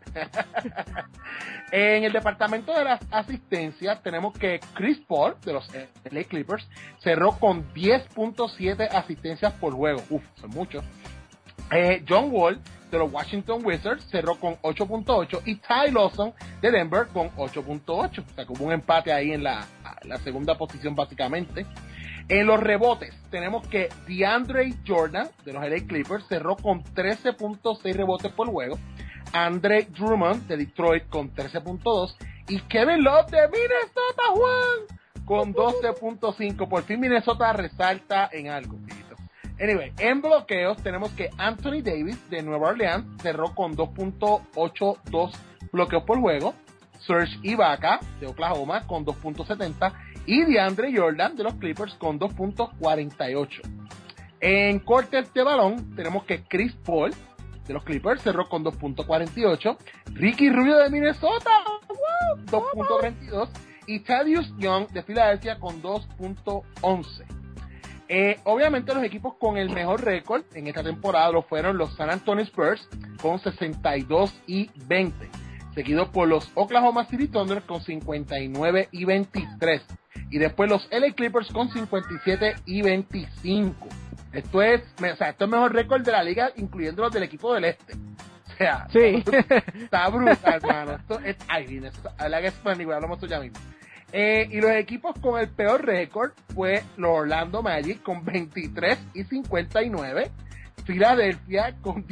En el departamento de las asistencias tenemos que Chris Paul de los LA Clippers cerró con 10.7 asistencias por juego. Son muchos. John Wall de los Washington Wizards cerró con 8.8 y Ty Lawson de Denver con 8.8. O sea que hubo un empate ahí en la segunda posición básicamente. En los rebotes tenemos que DeAndre Jordan de los LA Clippers cerró con 13.6 rebotes por juego. Andre Drummond de Detroit con 13.2 y Kevin Love de Minnesota, Juan, con 12.5. Por fin Minnesota resalta en algo, fíjate. Anyway, en bloqueos tenemos que Anthony Davis de Nueva Orleans cerró con 2.82 bloqueos por juego. Serge Ibaka de Oklahoma con 2.70 y DeAndre Jordan de los Clippers con 2.48. En cortes de balón tenemos que Chris Paul de los Clippers cerró con 2.48, Ricky Rubio de Minnesota, 2.32 y Thaddeus Young de Filadelfia con 2.11. Obviamente los equipos con el mejor récord en esta temporada lo fueron los San Antonio Spurs con 62-20, seguidos por los Oklahoma City Thunder con 59-23 y después los LA Clippers con 57-25. Esto es mejor récord de la liga, incluyendo los del equipo del este. O sea, sí. Está brutal, hermano. Esto es, la que es funny, hablamos tú ya mismo. Y los equipos con el peor récord fue los Orlando Magic con 23-59, Filadelfia con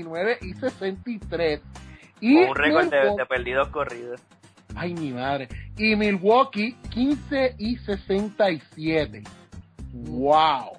19-63 y con un récord de perdidos corridos. Ay, mi madre. Y Milwaukee 15-67. Wow.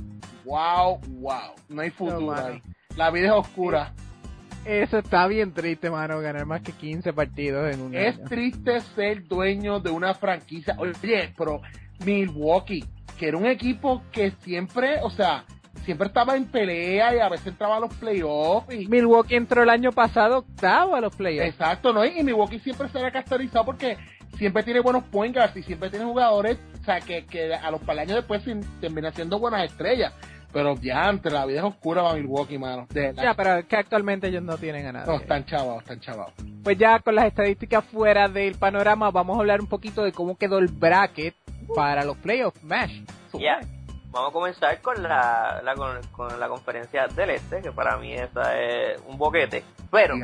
No hay futuro ahí. La vida es oscura. Eso está bien triste, mano, ganar más que 15 partidos en un año. Es triste ser dueño de una franquicia. Oye, pero Milwaukee, que era un equipo que siempre, siempre estaba en pelea y a veces entraba a los playoffs. Milwaukee entró el año pasado octavo a los playoffs. Exacto, ¿no? Y Milwaukee siempre se ha caracterizado porque siempre tiene buenos point guards y siempre tiene jugadores, que a los años después terminan siendo buenas estrellas. Pero ya, antes la vida es oscura para Milwaukee, mano. Ya, pero es que actualmente ellos no tienen a nadie. No, están chavados. Pues ya con las estadísticas fuera del panorama, vamos a hablar un poquito de cómo quedó el bracket para los playoffs, Mash. Ya, vamos a comenzar con con la conferencia del Este, que para mí esa es un boquete. Pero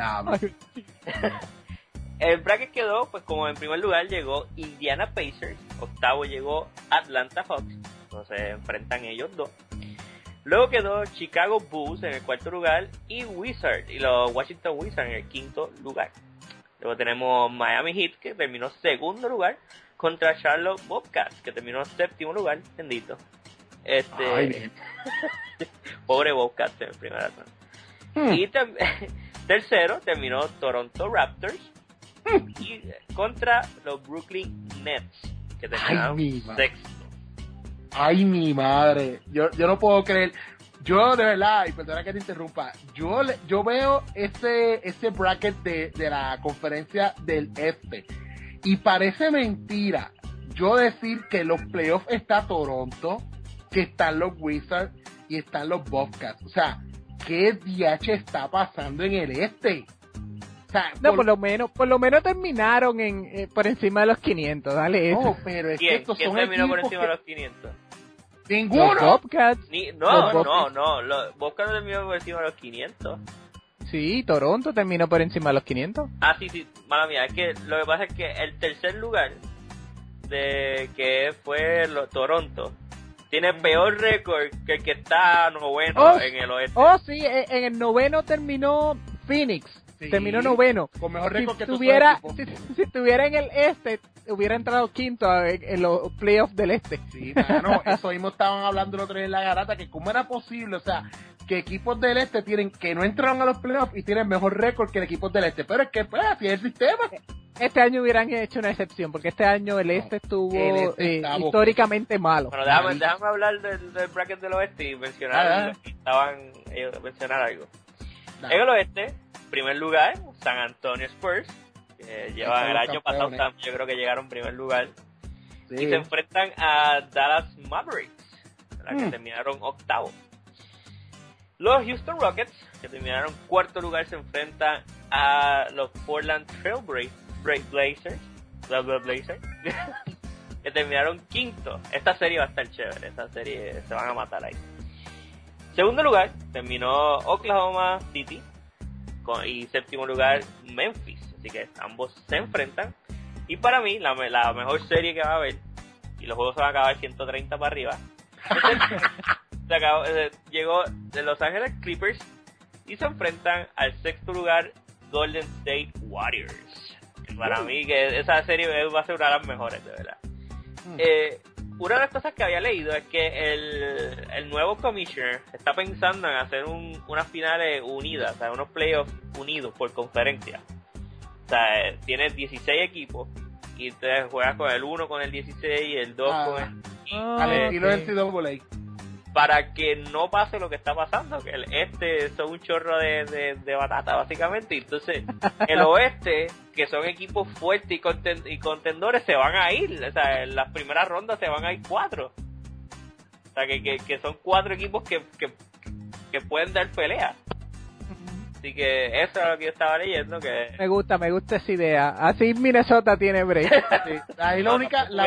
el bracket quedó, pues como en primer lugar llegó Indiana Pacers, octavo llegó Atlanta Hawks, entonces se enfrentan ellos dos. Luego quedó Chicago Bulls en el cuarto lugar y los Washington Wizards en el quinto lugar. Luego tenemos Miami Heat, que terminó segundo lugar, contra Charlotte Bobcats, que terminó séptimo lugar, bendito. Pobre Bobcats en primera ronda. Y tercero terminó Toronto Raptors y contra los Brooklyn Nets, que terminaron sexto. Ay, mi madre. Yo no puedo creer. Yo, de verdad, y perdona que te interrumpa, yo veo ese bracket de la conferencia del Este. Y parece mentira yo decir que en los playoffs está Toronto, que están los Wizards y están los Bobcats. O sea, ¿qué DH está pasando en el Este? O sea, no, por lo menos terminaron por encima de los 500, dale eso. No, pero es que estos son terminó por encima de los 500? ¡Ninguno! Los Bobcats. Los Bobcats no terminó por encima de los 500. Sí, Toronto terminó por encima de los 500. Ah, sí, mala mía, es que lo que pasa es que el tercer lugar, que fue Toronto, tiene peor récord que el que está noveno en el oeste. Sí, en el noveno terminó Phoenix. Sí, terminó noveno. Con mejor récord que si estuviera en el este, hubiera entrado quinto en los playoffs del este. Sí, mano, eso mismo estaban hablando el otro día en la garata, que cómo era posible, o sea, que equipos del este que no entraron a los playoffs y tienen mejor récord que el equipo del este. Pero es que, pues, así es el sistema. Este año hubieran hecho una excepción, porque este año el este estuvo históricamente malo. Bueno, déjame hablar del bracket del oeste y mencionar algo. En el oeste, primer lugar, San Antonio Spurs, que llevan el año pasado, yo creo que llegaron en primer lugar, y se enfrentan a Dallas Mavericks, que terminaron octavo. Los Houston Rockets, que terminaron cuarto lugar, se enfrentan a los Portland Trail Blazers, que terminaron quinto. Esta serie va a estar chévere, esta serie se van a matar ahí. Segundo lugar terminó Oklahoma City y séptimo lugar Memphis, así que ambos se enfrentan. Y para mí la mejor serie que va a haber, y los juegos se van a acabar 130 para arriba, llegó de Los Ángeles Clippers y se enfrentan al sexto lugar Golden State Warriors. Para mí que esa serie va a ser una de las mejores, de verdad. Una de las cosas que había leído es que el nuevo commissioner está pensando en hacer unas finales unidas, o sea, unos playoffs unidos por conferencia. O sea, tiene 16 equipos y entonces juegas con el 1 con el 16 y el 2 con el... al estilo del CAA. Para que no pase lo que está pasando, que el este son un chorro de batata básicamente, y entonces el oeste, que son equipos fuertes y contendores, se van a ir, o sea, en las primeras rondas se van a ir 4, o sea, que son 4 equipos que pueden dar pelea. Así que eso es lo que yo estaba leyendo, que... Me gusta esa idea, así Minnesota tiene break. Sí. Ahí lo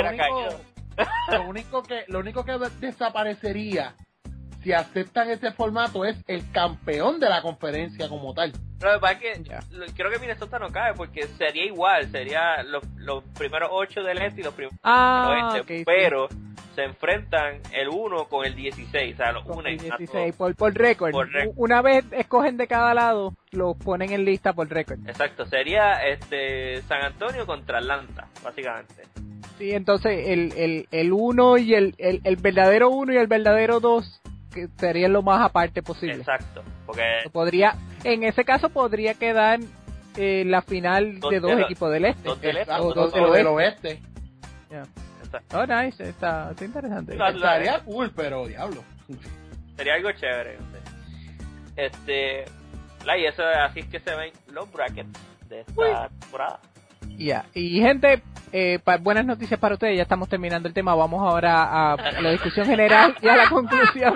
único que desaparecería si aceptan ese formato es el campeón de la conferencia como tal. Pero lo que pasa es que creo que Minnesota no cabe porque sería igual, sería los primeros 8 del este y los primeros del oeste, pero se enfrentan el 1 con el 16, o sea, los unen 16 por récord. Una vez escogen de cada lado, los ponen en lista por récord. Exacto, sería San Antonio contra Atlanta, básicamente. Sí, entonces el 1 y el verdadero 1 y el verdadero 2 que serían lo más aparte posible. Exacto, porque en ese caso podría quedar la final de dos equipos del este. Dos del oeste. Yeah. Oh, nice, está interesante. Estaría cool, pero diablo. Sería algo chévere. Y eso así es que se ven los brackets de esta temporada. Ya, y gente, buenas noticias para ustedes, ya estamos terminando el tema, vamos ahora a la discusión general y a la conclusión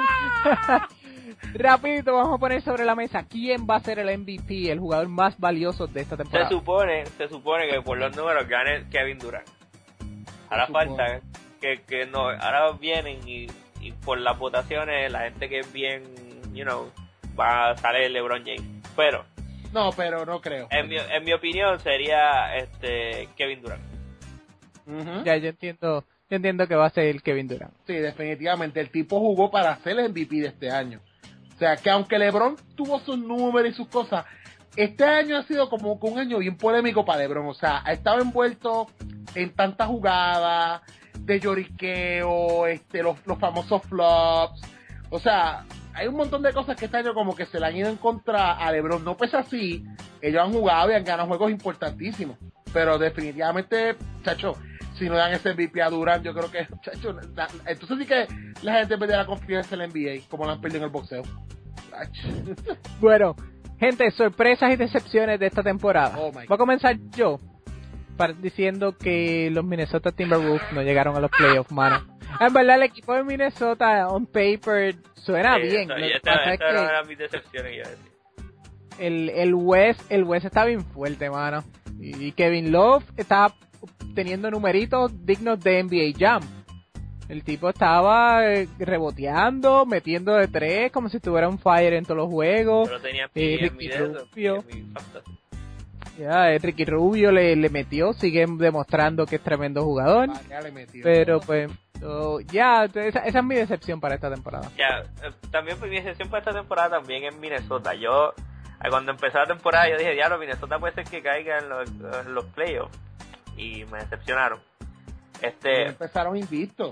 Rapidito, vamos a poner sobre la mesa quién va a ser el MVP, el jugador más valioso de esta temporada. Se supone que por los números gane Kevin Durant. Ahora falta que no, ahora vienen y por las votaciones la gente que es bien, va a salir LeBron James. Pero no creo. En mi opinión sería Kevin Durant. Uh-huh. Ya, yo entiendo que va a ser el Kevin Durant. Sí, definitivamente. El tipo jugó para ser el MVP de este año. O sea, que aunque LeBron tuvo sus números y sus cosas, este año ha sido como un año bien polémico para LeBron. O sea, ha estado envuelto en tantas jugadas de lloriqueo, los famosos flops. O sea, hay un montón de cosas que este año como que se le han ido en contra a LeBron. No pues así, ellos han jugado y han ganado juegos importantísimos. Pero definitivamente, chacho, si no dan ese MVP a Durant, yo creo que, chacho, entonces sí que la gente perderá la confianza en la NBA, como la han perdido en el boxeo. Bueno, gente, sorpresas y decepciones de esta temporada. Oh, voy a comenzar yo diciendo que los Minnesota Timberwolves no llegaron a los playoffs, mano. En verdad, el equipo de Minnesota, on paper, suena bien. Esta era mi decepción, iba a decir. El West está bien fuerte, mano. Y Kevin Love estaba teniendo numeritos dignos de NBA Jam. El tipo estaba reboteando, metiendo de 3, como si estuviera un fire en todos los juegos. Pero tenía Ricky Rubio. Ricky Rubio le metió, sigue demostrando que es tremendo jugador. Ya le metió. Pero pues, esa es mi decepción para esta temporada. También mi decepción para esta temporada también es Minnesota. Yo, cuando empezó la temporada, yo dije, diablo, Minnesota puede ser que caiga en los playoffs. Y me decepcionaron. Empezaron invictos.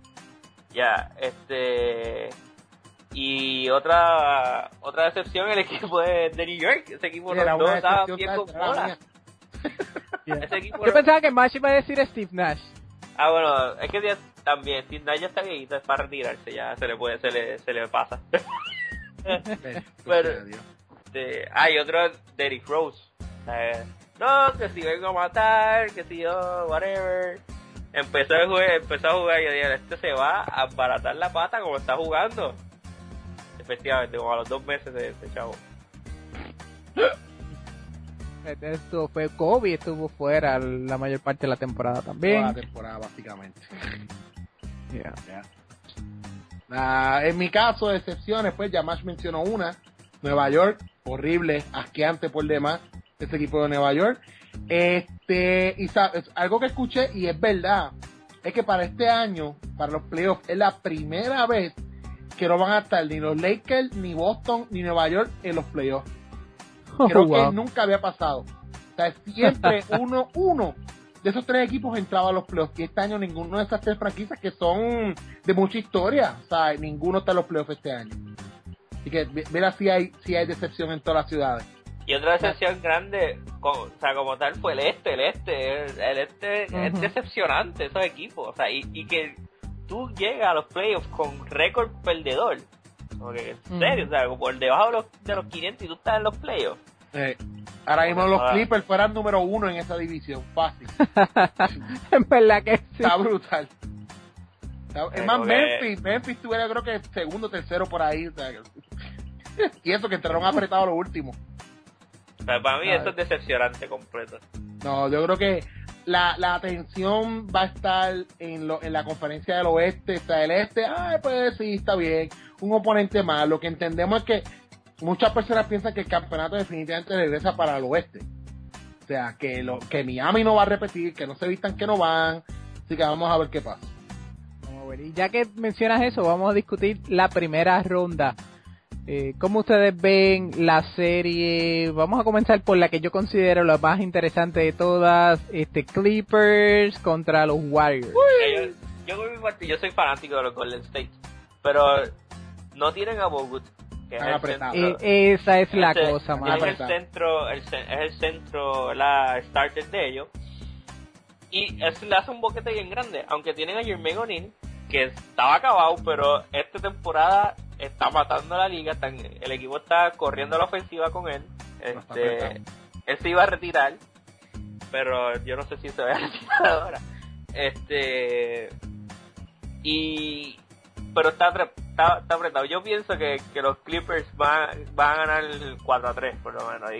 Y otra decepción, el equipo de New York. Ese equipo no estaba bien con bola. Yo pensaba que Mash iba a decir Steve Nash. Bueno, es que también Steve Nash ya está viejito, es para retirarse, ya se le pasa. Pero hay otro, Derrick Rose. No, que si vengo a matar, que si yo, whatever. Empezó a jugar y yo dije, se va a abaratar la pata como está jugando. Efectivamente, como a los 2 meses de chavo. Esto fue Kobe, estuvo fuera la mayor parte de la temporada también. Toda la temporada, básicamente. En mi caso, de excepciones, pues Yamash mencionó una. Nueva York, horrible, asqueante por demás, ese equipo de Nueva York. Y algo que escuché, y es verdad, es que para este año, para los playoffs, es la primera vez que no van a estar ni los Lakers, ni Boston, ni Nueva York en los playoffs. Creo que nunca había pasado. O sea, siempre uno de esos 3 equipos entraba a los playoffs, y este año ninguno de esas 3 franquicias que son de mucha historia, o sea, ninguno está en los playoffs este año. Así que mira si hay decepción en todas las ciudades. Y otra decepción grande, como tal, fue el este es decepcionante, esos equipos, o sea, y que tú llegas a los playoffs con récord perdedor, porque en serio, o sea, por debajo de los 500 y tú estás en los playoffs. Ahora mismo los Clippers fueran número 1 en esa división, fácil. En verdad que sí. Está brutal. Es más, Memphis tuviera, creo que segundo, tercero por ahí, o sea, y eso que entraron apretados los últimos. O sea, para mí eso es decepcionante completo. No, yo creo que la atención va a estar en la conferencia del oeste, está el este, pues sí, está bien, un oponente más. Lo que entendemos es que muchas personas piensan que el campeonato definitivamente regresa para el oeste. O sea, que Miami no va a repetir, que no se vistan que no van, así que vamos a ver qué pasa. Vamos a ver, y ya que mencionas eso, vamos a discutir la primera ronda. ¿Cómo ustedes ven la serie? Vamos a comenzar por la que yo considero la más interesante de todas, Clippers contra los Warriors. Yo por mi parte, yo soy fanático de los Golden State, pero no tienen a Bogut, que es el centro. Esa es la cosa, más es el centro, la starter de ellos, y eso le hace un boquete bien grande, aunque tienen a Jermaine O'Neal, que estaba acabado, pero esta temporada está matando la liga, el equipo está corriendo a la ofensiva con él. Él se iba a retirar, pero yo no sé si se va a retirar ahora. Pero está apretado. Yo pienso que los Clippers van a ganar 4-3 por lo menos.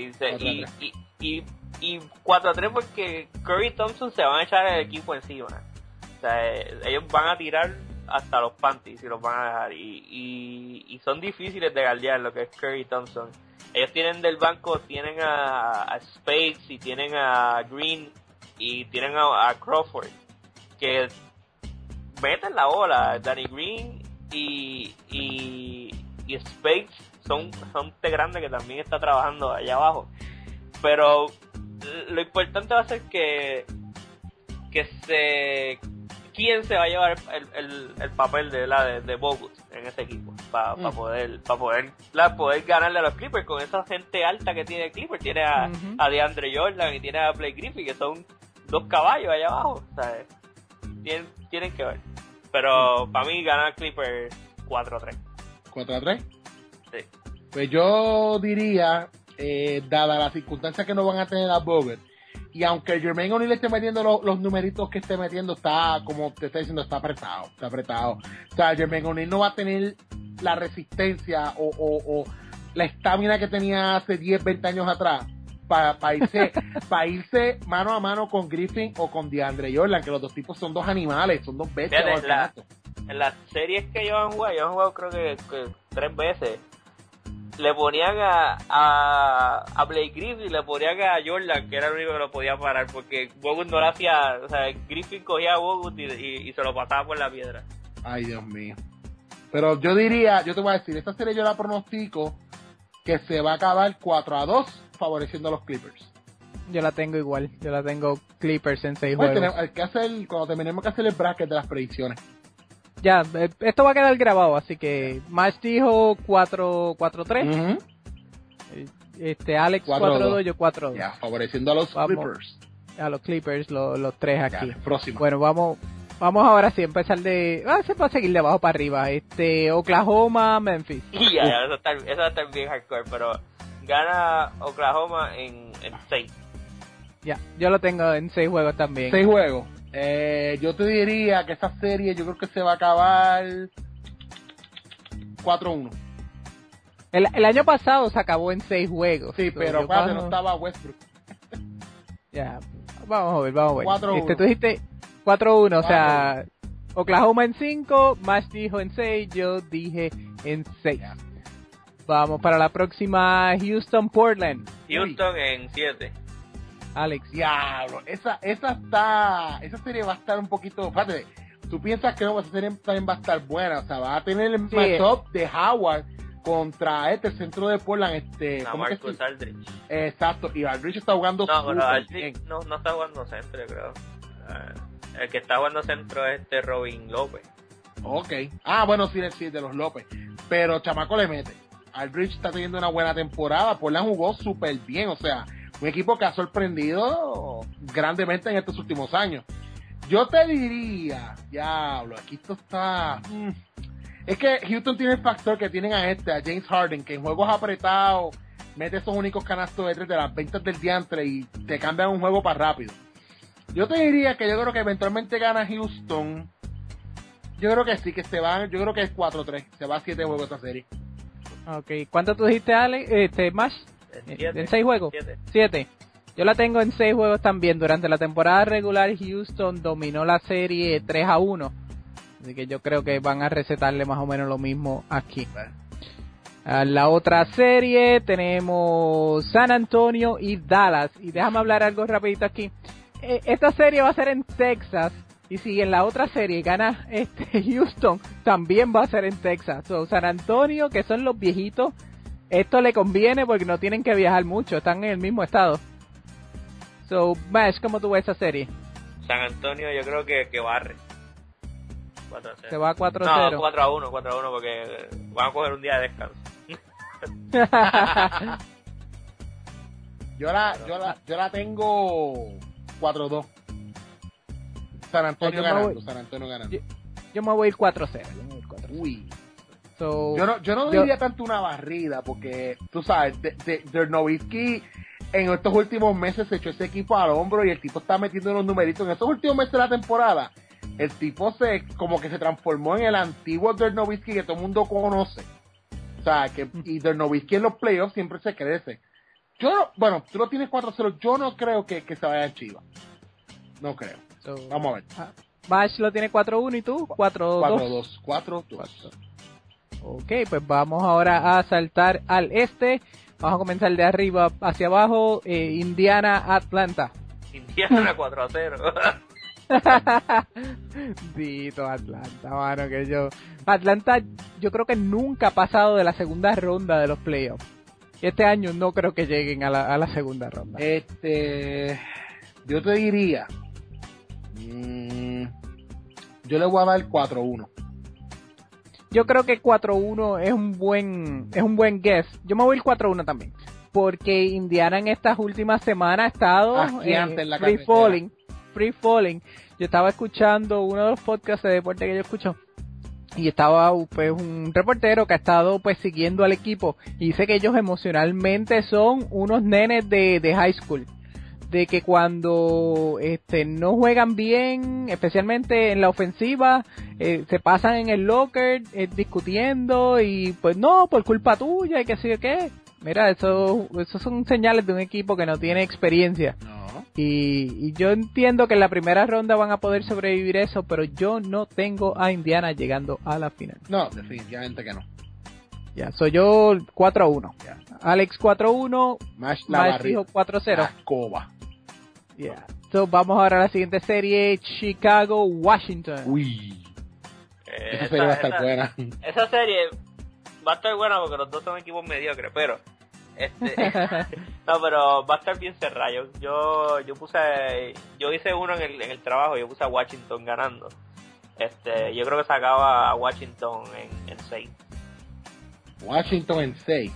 Y 4-3 porque Curry y Thompson se van a echar el equipo encima. O sea, ellos van a tirar hasta los panties y los van a dejar. Y son difíciles de guardiar lo que es Curry y Thompson. Ellos tienen del banco, tienen a Spades y tienen a Green y tienen a Crawford, que meten la bola. Danny Green y Spades son gente grande que también está trabajando allá abajo. Pero lo importante va a ser quién se va a llevar el papel de Bogut en ese equipo para poder ganarle a los Clippers con esa gente alta que tiene Clippers. Tiene a DeAndre Jordan y tiene a Blake Griffin, que son dos caballos allá abajo, ¿sabes? Tienen que ver. Pero para mí gana Clippers 4-3. ¿4-3? Sí. Pues yo diría, dada la circunstancia que no van a tener a Bogut, y aunque el Jermaine O'Neal esté metiendo los numeritos que esté metiendo, está, como te está diciendo, está apretado. O sea, Jermaine O'Neal no va a tener la resistencia o la estamina que tenía hace 10, 20 años atrás para irse mano a mano con Griffin o con DeAndre Jordan, que los dos tipos son dos animales, son dos bestias. En las series que yo han jugado creo que 3 veces, le ponían a Blake Griffin, le ponían a Jordan, que era el único que lo podía parar, porque Bogut no lo hacía. O sea, Griffin cogía a Bogut y se lo pasaba por la piedra. Ay, Dios mío. Pero yo te voy a decir, esta serie yo la pronostico que se va a acabar 4-2 favoreciendo a los Clippers. Yo la tengo igual, yo la tengo Clippers en 6 juegos. Cuando terminemos que hacer el bracket de las predicciones. Ya, esto va a quedar grabado, así que Mash dijo 4-3. Alex 4-2, yo 4-2. Ya, favoreciendo a los Clippers. A los Clippers, los 3 aquí. Ya, próximo. Bueno, vamos ahora sí a empezar se va a seguir de abajo para arriba. Oklahoma, Memphis. Eso va a estar bien hardcore, pero gana Oklahoma en 6. Ya, yo lo tengo en 6 juegos también. 6 juegos. Yo te diría que esa serie yo creo que se va a acabar 4-1. El año pasado se acabó en 6 juegos. Sí, pero no estaba Westbrook. Ya, vamos a ver. 4-1. Tú dijiste 4-1, o sea, Oklahoma en 5, Mash dijo en 6, yo dije en 6. Yeah. Vamos para la próxima, Houston-Portland. Houston en 7. Alex. Diablo, esa serie va a estar un poquito, fíjate, tú piensas que esa serie también va a estar buena, o sea, va a tener el matchup de Howard contra el centro de Portland, Marcus Aldridge. Exacto, y Aldridge está jugando Aldridge no está jugando centro, yo creo. El que está jugando centro es Robin López. Okay. Bueno, sí, de los López, pero chamaco le mete. Aldridge está teniendo una buena temporada, Portland jugó súper bien, o sea, un equipo que ha sorprendido grandemente en estos últimos años. Yo te diría, diablo, aquí esto está... Es que Houston tiene el factor que tienen a James Harden, que en juegos apretados mete esos únicos canastos de 3 de las ventas del diantre y te cambian un juego para rápido. Yo te diría que yo creo que eventualmente gana Houston. Yo creo que sí, yo creo que es 4-3, se va a 7 juegos esta serie. Ok, ¿cuánto tú dijiste, Alex? Mash? ¿En 6 juegos? 7. Yo la tengo en 6 juegos también. Durante la temporada regular, Houston dominó la serie 3-1. Así que yo creo que van a recetarle más o menos lo mismo aquí. La otra serie tenemos San Antonio y Dallas. Y déjame hablar algo rapidito aquí. Esta serie va a ser en Texas. Y si en la otra serie gana Houston, también va a ser en Texas. San Antonio, que son los viejitos, esto le conviene porque no tienen que viajar mucho, están en el mismo estado. Mash, ¿cómo tú ves esa serie? San Antonio yo creo que barre. 4-0. Se va a 4-0. No, 4-1 porque van a coger un día de descanso. yo la tengo 4-2. San Antonio ganando. Yo me voy a ir 4-0. Uy. Yo no diría tanto una barrida, porque tú sabes, Dirk Nowitzki en estos últimos meses se echó ese equipo al hombro y el tipo está metiendo unos numeritos. En estos últimos meses de la temporada el tipo como que se transformó en el antiguo Dirk Nowitzki que todo el mundo conoce. O sea, y Dirk Nowitzki en los playoffs siempre se crece. Bueno, tú lo tienes 4-0, yo no creo que se vaya a Chivas. No creo. Vamos a ver. Bash lo tiene 4-1 y tú 4-2. 4-2. Ok, pues vamos ahora a saltar al este. Vamos a comenzar de arriba hacia abajo. Indiana, Atlanta. Indiana 4-0. Dito Atlanta, mano, que Atlanta, yo creo que nunca ha pasado de la segunda ronda de los playoffs. Este año no creo que lleguen a la segunda ronda. Yo te diría, yo le voy a dar 4-1. Yo creo que 4-1 es un buen guess. Yo me voy a ir 4-1 también, porque Indiana en estas últimas semanas ha estado free falling. Yo estaba escuchando uno de los podcasts de deporte que yo escucho y estaba pues un reportero que ha estado pues siguiendo al equipo y dice que ellos emocionalmente son unos nenes de high school, de que cuando no juegan bien, especialmente en la ofensiva, se pasan en el locker discutiendo y pues no, por culpa tuya y que sé yo qué. Mira, eso son señales de un equipo que no tiene experiencia. No. Y yo entiendo que en la primera ronda van a poder sobrevivir eso, pero yo no tengo a Indiana llegando a la final. No, definitivamente que no. Ya, soy yo 4-1. Yeah. Alex 4-1, Mash dijo 4-0. La escoba. Yeah. So, vamos ahora a la siguiente serie, Chicago-Washington. Uy. Esa serie va a estar buena. Esa serie va a estar buena porque los dos son equipos mediocres, pero no, pero va a estar bien cerrado. Yo hice uno en el trabajo, yo puse a Washington ganando. Yo creo que sacaba a Washington en 6. Washington en 6.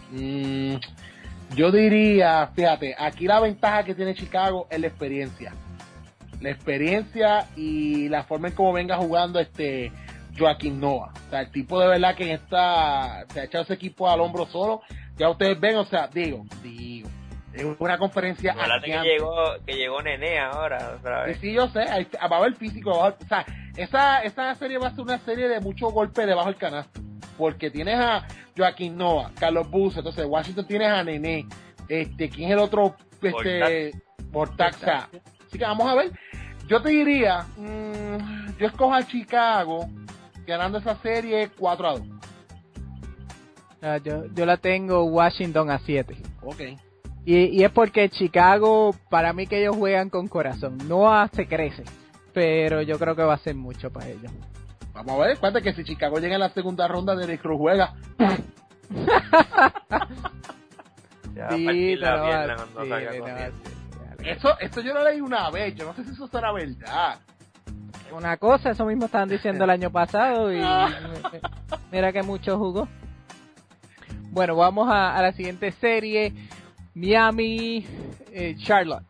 Yo diría, fíjate, aquí la ventaja que tiene Chicago es la experiencia. La experiencia y la forma en cómo venga jugando Joaquín Noah. O sea, el tipo de verdad que se ha echado ese equipo al hombro solo. Ya ustedes ven, o sea, digo, es una conferencia que llegó Nene ahora otra vez. Sí, yo sé, va a haber físico, o sea, esa serie va a ser una serie de muchos golpes debajo del canasto, porque tienes a Joaquín Noah, Carlos Bus, entonces Washington tienes a Nene, ¿quién es el otro? Bortaxa. Así que vamos a ver, yo te diría, yo escojo a Chicago ganando esa serie 4-2. Yo la tengo Washington a 7. Ok. Y es porque Chicago, para mí que ellos juegan con corazón. Noah se crece, pero yo creo que va a ser mucho para ellos. Vamos a ver, cuenta que si Chicago llega en la segunda ronda de Rick Cruz juega. Eso yo lo leí una vez, yo no sé si eso será verdad. Una cosa, eso mismo estaban diciendo el año pasado y mira que mucho jugó. Bueno, vamos a la siguiente serie, Miami, Charlotte.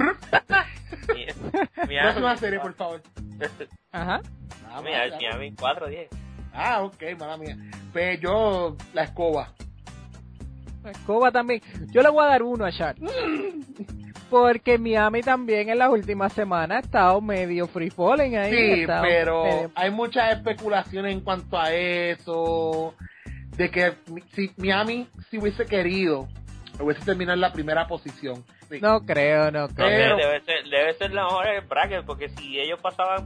Próxima serie, por favor. Ajá. Miami 4-10. Ah, ok, mala mía. Pues yo, la escoba. La escoba también. Yo le voy a dar 1 a Charlotte. Porque Miami también en las últimas semanas ha estado medio free falling ahí. Sí, pero hay muchas especulaciones en cuanto a eso. De que si Miami hubiese querido, hubiese terminado en la primera posición. Sí. No creo. Debe ser la mejor el bracket, porque si ellos pasaban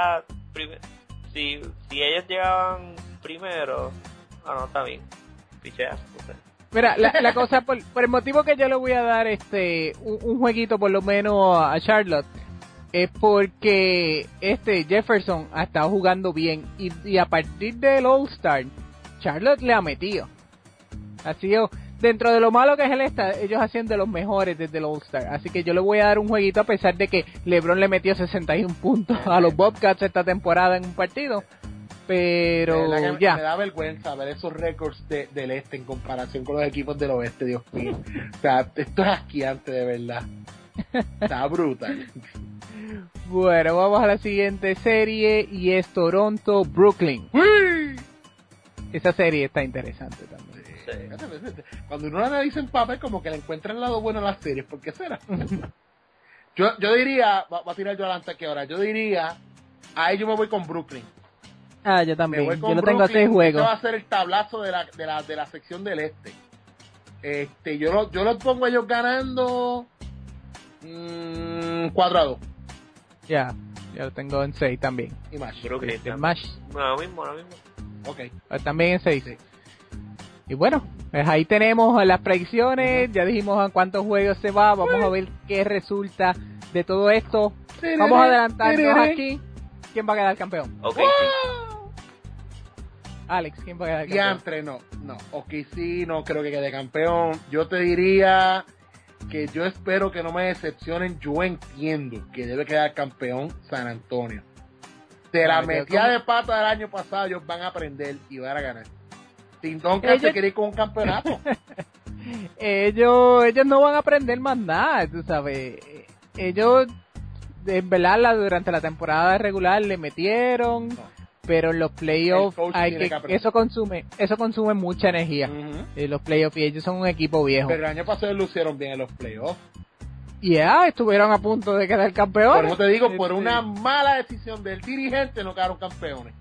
si ellos llegaban primero, no está bien. Picheas, no sé. Mira, la cosa, por el motivo que yo le voy a dar un jueguito por lo menos a Charlotte, es porque Jefferson ha estado jugando bien y a partir del All-Star Charlotte le ha metido. Ha sido, dentro de lo malo que es ellos hacen de los mejores desde el All-Star. Así que yo le voy a dar un jueguito a pesar de que LeBron le metió 61 puntos a los Bobcats esta temporada en un partido. Pero ya. Me da vergüenza ver esos récords del este en comparación con los equipos del oeste, Dios mío. O sea, esto es asqueante de verdad. Está brutal. Bueno, vamos a la siguiente serie y es Toronto-Brooklyn. Esa serie está interesante también. Sí. Cuando uno la analiza en papel, como que le encuentra el lado bueno a las series. ¿Por qué será? yo diría, va a tirar yo adelante aquí ahora, yo diría Ahí yo me voy con Brooklyn. Yo también. Yo lo tengo a 6 juegos. Este va a ser el tablazo de la sección del este. Yo los pongo a ellos ganando 4-2. Ya, yo lo tengo en 6 también. Y Mash. Brooklyn. Mash. Lo mismo. Ok. También en 6. Sí. Y bueno, pues ahí tenemos las predicciones. Ya dijimos a cuántos juegos se va. Vamos a ver qué resulta de todo esto. Vamos a adelantarnos aquí. ¿Quién va a quedar campeón? Ok, Alex, ¿quién va a quedar campeón? Diantre, no. Ok, sí, no creo que quede campeón. Yo te diría que yo espero que no me decepcionen. Yo entiendo que debe quedar campeón San Antonio. De la metida de pata del año pasado, ellos van a aprender y van a ganar. Tindonka se quiere ir con un campeonato. ellos no van a aprender más nada, tú sabes. Ellos, en verdad, durante la temporada regular le metieron, pero en los playoffs eso consume mucha energía. Los playoffs, y ellos son un equipo viejo. Pero el año pasado lucieron bien en los playoffs. Estuvieron a punto de quedar campeones. Por eso te digo, por una mala decisión del dirigente no quedaron campeones.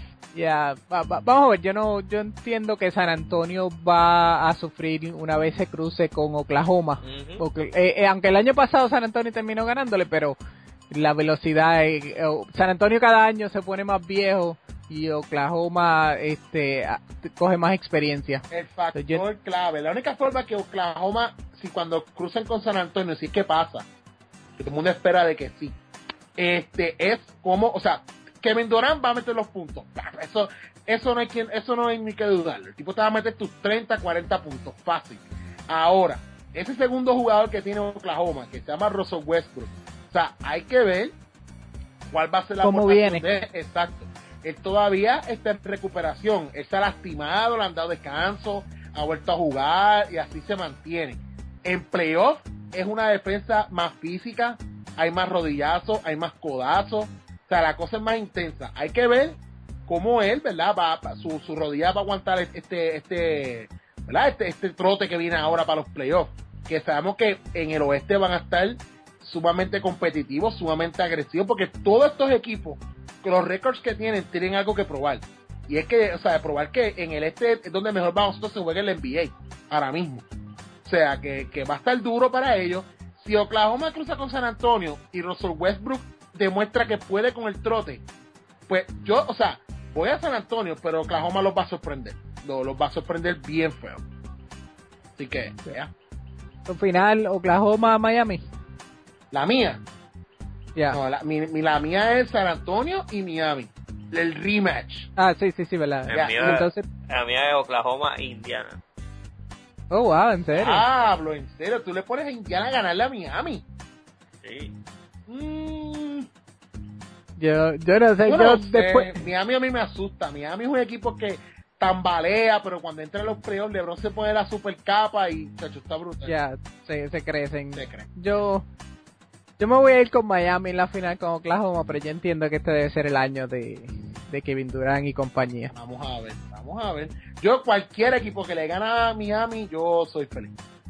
Vamos a ver, yo entiendo que San Antonio va a sufrir una vez se cruce con Oklahoma. Porque, aunque el año pasado San Antonio terminó ganándole, pero la velocidad, San Antonio cada año se pone más viejo y Oklahoma coge más experiencia. El factor clave, la única forma que Oklahoma, si cuando cruzan con San Antonio, si es que pasa, que todo el mundo espera de que sí, es como, o sea, Kevin Durant va a meter los puntos. Eso no hay ni que dudarlo. El tipo te va a meter tus 30, 40 puntos. Fácil. Ahora, ese segundo jugador que tiene Oklahoma, que se llama Russell Westbrook, o sea, hay que ver cuál va a ser la aportación de él. Exacto. Él todavía está en recuperación. Él está lastimado, le han dado descanso, ha vuelto a jugar y así se mantiene. En playoff es una defensa más física, hay más rodillazos, hay más codazos. O sea, la cosa es más intensa. Hay que ver cómo él, ¿verdad? Su rodilla va a aguantar este trote que viene ahora para los playoffs. Que sabemos que en el oeste van a estar sumamente competitivos, sumamente agresivos, porque todos estos equipos, con los récords que tienen algo que probar. Y es que, o sea, probar que en el este es donde mejor va nosotros se juega el NBA, ahora mismo. O sea, que va a estar duro para ellos. Si Oklahoma cruza con San Antonio y Russell Westbrook demuestra que puede con el trote, pues yo, o sea, voy a San Antonio, pero Oklahoma los va a sorprender. Los va a sorprender bien feo. Así que, vea. Al final, Oklahoma, Miami. La mía. Ya. No, la mía es San Antonio y Miami. El rematch. Sí, ¿verdad? La mía es Oklahoma e Indiana. Oh, wow, ¿en serio? Hablo, en serio. Tú le pones a Indiana a ganarle a Miami. Sí. Yo no sé. Después... Miami a mí me asusta. Miami es un equipo que tambalea, pero cuando entra en los playoffs, LeBron se pone la super capa y chacho, está brutal. Ya, se crecen. Se creen. Yo me voy a ir con Miami en la final con Oklahoma, pero yo entiendo que este debe ser el año de Kevin Durant y compañía. Vamos a ver. Yo, cualquier equipo que le gana a Miami, yo soy feliz.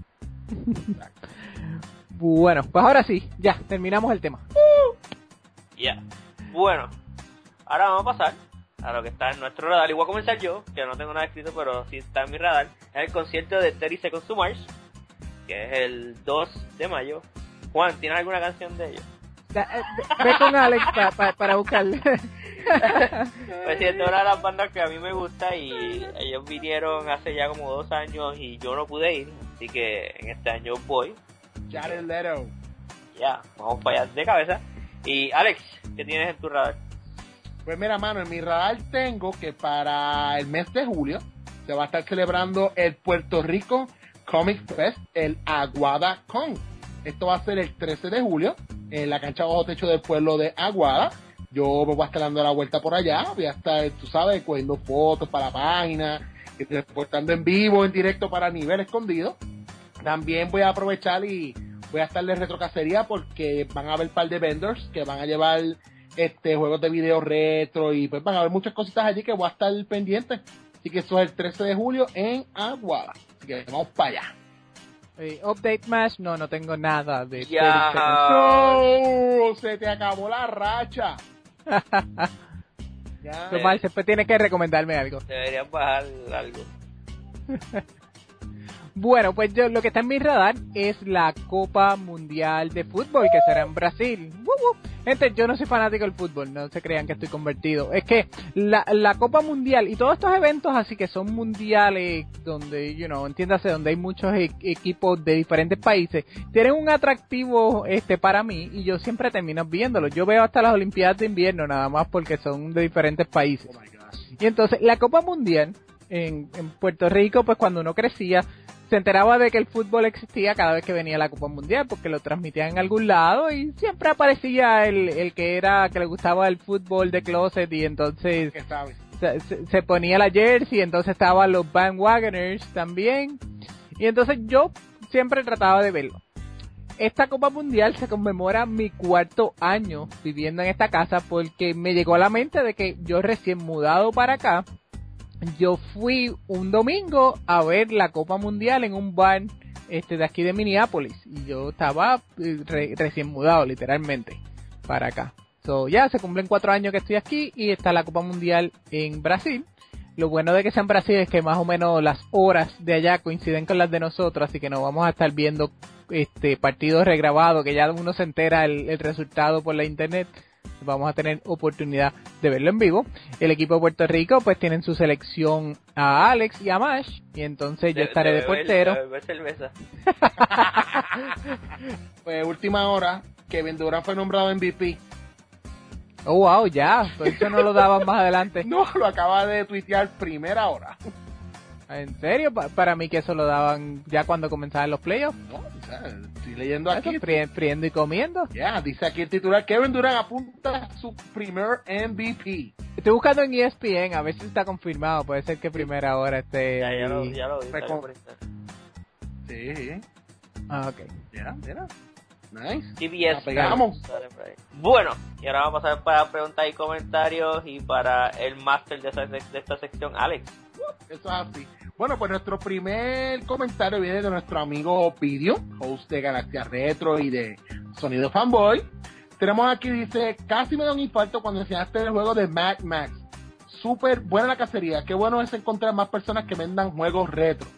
Bueno, pues ahora sí, ya, terminamos el tema. Ya. Bueno, ahora vamos a pasar a lo que está en nuestro radar. Y voy a comenzar yo, que no tengo nada escrito, pero sí está en mi radar. Es el concierto de 30 Seconds to Mars, que es el 2 de mayo. Juan, ¿tienes alguna canción de ellos? Ve con Alex para buscarle. Pues sí, esta es una de las bandas que a mí me gusta y ellos vinieron hace ya como 2 años y yo no pude ir, así que en este año voy. Jared Leto. Ya, vamos para allá de cabeza. Y Alex, ¿qué tienes en tu radar? Pues mira, mano, en mi radar tengo que para el mes de julio se va a estar celebrando el Puerto Rico Comic Fest, el Aguada Con. Esto va a ser el 13 de julio en la cancha bajo techo del pueblo de Aguada. Yo me voy a estar dando la vuelta por allá, voy a estar, tú sabes, cogiendo fotos para la página, reportando en vivo, en directo para Nivel Escondido. También voy a aprovechar y voy a estar de retrocacería porque van a haber un par de vendors que van a llevar juegos de video retro y pues van a haber muchas cositas allí que voy a estar pendiente. Así que eso es el 13 de julio en Aguada. Así que vamos para allá. Update Mash, no tengo nada de... No, se te acabó la racha. Tomás, después tienes que recomendarme algo. Deberían bajar algo. Bueno, pues yo lo que está en mi radar es la Copa Mundial de Fútbol, que será en Brasil. Gente, yo no soy fanático del fútbol, no se crean que estoy convertido. Es que la Copa Mundial y todos estos eventos así que son mundiales, donde, entiéndase, donde hay muchos equipos de diferentes países, tienen un atractivo para mí y yo siempre termino viéndolo. Yo veo hasta las Olimpiadas de invierno, nada más porque son de diferentes países. Y entonces, la Copa Mundial en Puerto Rico, pues cuando uno crecía, se enteraba de que el fútbol existía cada vez que venía la Copa Mundial, porque lo transmitían en algún lado y siempre aparecía el que le gustaba el fútbol de closet y entonces se ponía la jersey, entonces estaban los bandwagoners también y entonces yo siempre trataba de verlo. Esta Copa Mundial se conmemora mi 4º año viviendo en esta casa porque me llegó a la mente de que yo recién mudado para acá, yo fui un domingo a ver la Copa Mundial en un bar de aquí de Minneapolis y yo estaba recién mudado literalmente para acá. Ya se cumplen 4 años que estoy aquí y está la Copa Mundial en Brasil. Lo bueno de que sea en Brasil es que más o menos las horas de allá coinciden con las de nosotros, así que no vamos a estar viendo partidos regrabados que ya uno se entera el resultado por la internet. Vamos a tener oportunidad de verlo en vivo. El equipo de Puerto Rico pues tienen su selección a Alex y a Mash y entonces yo estaré de portero. Cerveza. Pues última hora, Kevin Durant fue nombrado MVP. Oh wow, ya, pues eso no lo daban más adelante. No, lo acaba de tuitear primera hora. ¿En serio? Para mí que eso lo daban ya cuando comenzaban los playoffs. No, o sea, estoy leyendo aquí. Friendo y comiendo. Ya, dice aquí el titular, Kevin Durant apunta a su primer MVP. Estoy buscando en ESPN, a ver si está confirmado. Puede ser que primera hora esté... Ya lo vi. Sí. Ah, ok. Ya. Nice. CBS. Pegamos. Bueno, y ahora vamos a ver para preguntas y comentarios y para el máster de esta sección, Alex. Eso es así. Bueno, pues nuestro primer comentario viene de nuestro amigo Pidio, host de Galaxia Retro y de Sonido Fanboy. Tenemos aquí, dice, casi me da un infarto cuando enseñaste el juego de Mad Max. Súper buena la cacería. Qué bueno es encontrar más personas que vendan juegos retro.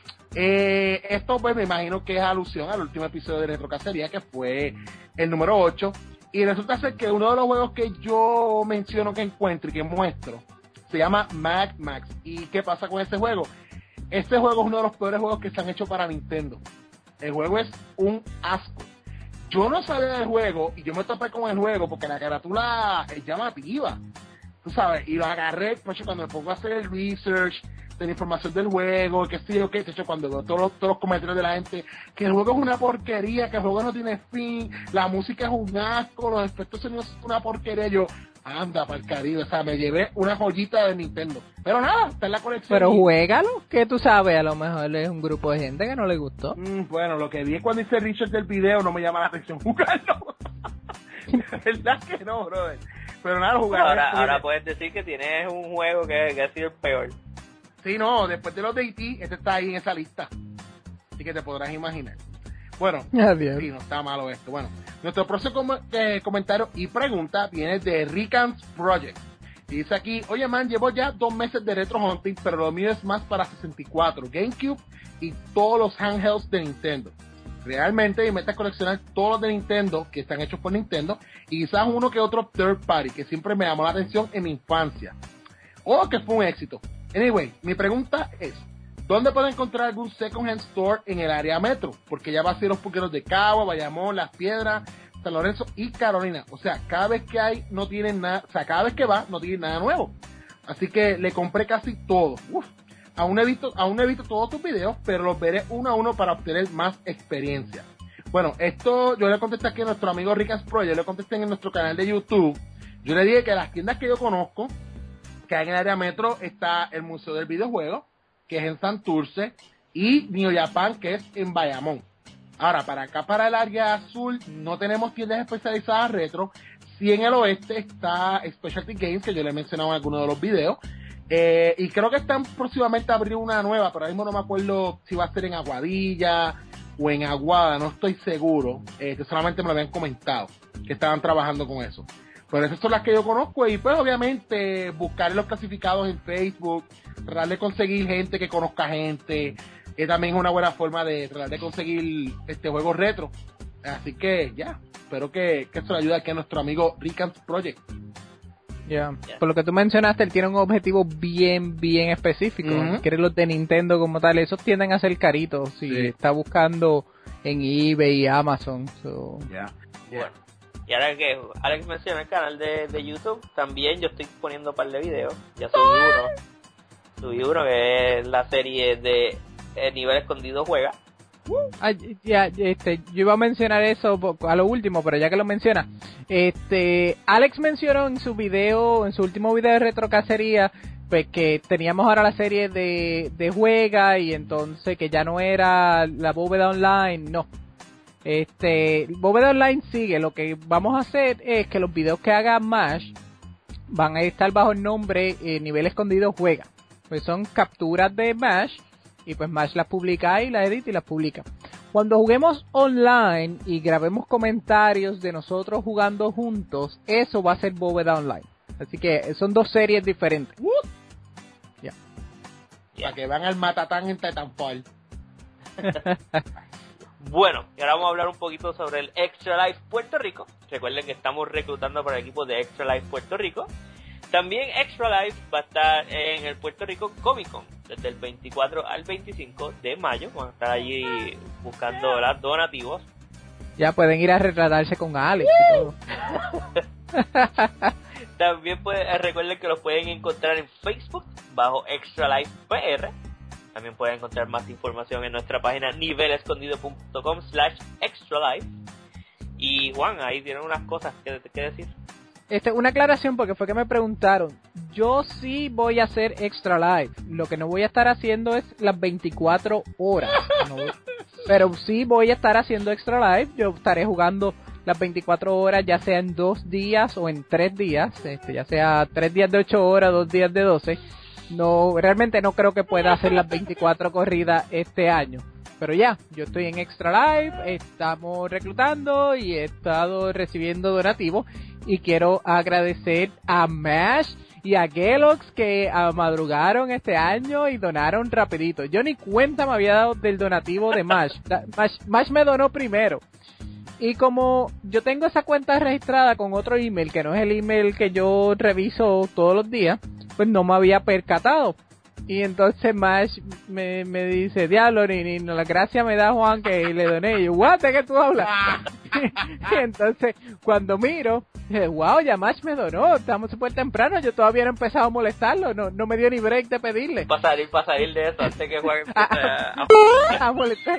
Esto pues me imagino que es alusión al último episodio de Retro Cacería, que fue el número 8. Y resulta ser que uno de los juegos que yo menciono que encuentro y que muestro se llama Mad Max. ¿Y qué pasa con este juego? Este juego es uno de los peores juegos que se han hecho para Nintendo. El juego es un asco. Yo no sabía del juego y yo me topé con el juego porque la carátula es llamativa. Tú sabes, y lo agarré, pues cuando me pongo a hacer el research de la información del juego, que sí o qué, cuando veo todos los comentarios de la gente, que el juego es una porquería, que el juego no tiene fin, la música es un asco, los efectos sonidos son una porquería, yo, anda para el Caribe, o sea, me llevé una joyita de Nintendo. Pero nada, está en la colección. Pero juégalo, que tú sabes, a lo mejor es un grupo de gente que no le gustó. Bueno, lo que vi cuando hice research del video no me llama la atención jugarlo. La verdad que no, brother. Pero nada, jugar. Ahora puedes decir que tienes un juego que ha sido el peor. Sí, no, después de los de E.T., este está ahí en esa lista. Así que te podrás imaginar. Bueno, sí, no está malo esto. Bueno, nuestro próximo comentario y pregunta viene de Ricans Project. Y dice aquí, oye man, llevo ya 2 meses de retro hunting, pero lo mío es más para 64, GameCube y todos los handhelds de Nintendo. Realmente mi meta es coleccionar todos los de Nintendo que están hechos por Nintendo y quizás uno que otro third party que siempre me llamó la atención en mi infancia. O que fue un éxito. Anyway, mi pregunta es, ¿dónde puedo encontrar algún second hand store en el área metro? Porque ya va a ser los puqueros de Cagua, Bayamón, Las Piedras, San Lorenzo y Carolina. O sea, cada vez que hay no tienen nada, o sea, cada vez que va no tiene nada nuevo. Así que le compré casi todo. Aún evito todos tus videos, pero los veré uno a uno para obtener más experiencia. Bueno, esto yo le contesté aquí a nuestro amigo Ricas Pro, yo le contesté en nuestro canal de YouTube. Yo le dije que las tiendas que yo conozco, que hay en el área metro, está el Museo del Videojuego, que es en Santurce, y Neo Japan, que es en Bayamón. Ahora, para acá, para el área azul, no tenemos tiendas especializadas retro. Sí, en el oeste está Specialty Games, que yo le he mencionado en algunos de los videos. Y creo que están próximamente a abrir una nueva, pero ahora mismo no me acuerdo si va a ser en Aguadilla o en Aguada, no estoy seguro. Que solamente me lo habían comentado, que estaban trabajando con eso. Pero esas son las que yo conozco y pues obviamente buscar los clasificados en Facebook, tratar de conseguir gente que conozca gente, que también es una buena forma de tratar de conseguir juegos retro. Así que ya, espero que esto le ayude aquí a nuestro amigo Ricans Project. Ya, por lo que tú mencionaste, él tiene un objetivo bien específico. Quiere los de Nintendo como tal, esos tienden a ser caritos si está buscando en eBay y Amazon. Bueno, y ahora que Alex menciona el canal de YouTube, también yo estoy poniendo un par de videos. Ya subí uno que es la serie de Nivel Escondido Juega. Yo iba a mencionar eso a lo último, pero ya que lo menciona, Alex mencionó en su último video de Retrocacería, pues que teníamos ahora la serie de Juega y entonces que ya no era la bóveda online, no. Bóveda online sigue, lo que vamos a hacer es que los videos que haga Mash van a estar bajo el nombre Nivel Escondido Juega, pues son capturas de Mash. Y pues Mash las publica ahí, las edita y las publica. Cuando juguemos online y grabemos comentarios de nosotros jugando juntos, eso va a ser Bóveda Online. Así que son dos series diferentes. Para que van al matatán en Titanfall. Bueno, y ahora vamos a hablar un poquito sobre el Extra Life Puerto Rico. Recuerden que estamos reclutando para el equipo de Extra Life Puerto Rico. También Extra Life va a estar en el Puerto Rico Comic Con desde el 24 al 25 de mayo. Van a estar allí buscando los donativos. Ya pueden ir a retratarse con Alex y todo. También recuerden que los pueden encontrar en Facebook bajo Extra Life PR. También pueden encontrar más información en nuestra página nivelescondido.com/extralife. Y Juan, ahí tienen unas cosas que decir. Una aclaración porque fue que me preguntaron. Yo sí voy a hacer Extra Life. Lo que no voy a estar haciendo es las 24 horas. Pero sí voy a estar haciendo Extra Life. Yo estaré jugando las 24 horas, ya sea en 2 días o en 3 días. Ya sea 3 días de 8 horas, 2 días de 12. No, realmente no creo que pueda hacer las 24 corridas este año. Pero ya, yo estoy en Extra Life, estamos reclutando y he estado recibiendo donativos. Y quiero agradecer a Mash y a Gelox que madrugaron este año y donaron rapidito. Yo ni cuenta me había dado del donativo de Mash. Mash me donó primero. Y como yo tengo esa cuenta registrada con otro email, que no es el email que yo reviso todos los días, pues no me había percatado. Y entonces Mash me dice, diablo, ni la gracia me da Juan que le doné. Y yo, ¿what? ¿De qué tú hablas? Y entonces, cuando miro, dije, wow, ya Mash me donó, estamos súper temprano, yo todavía no he empezado a molestarlo, no me dio ni break de pedirle. Para salir de eso, antes que Juan empiece a molestar.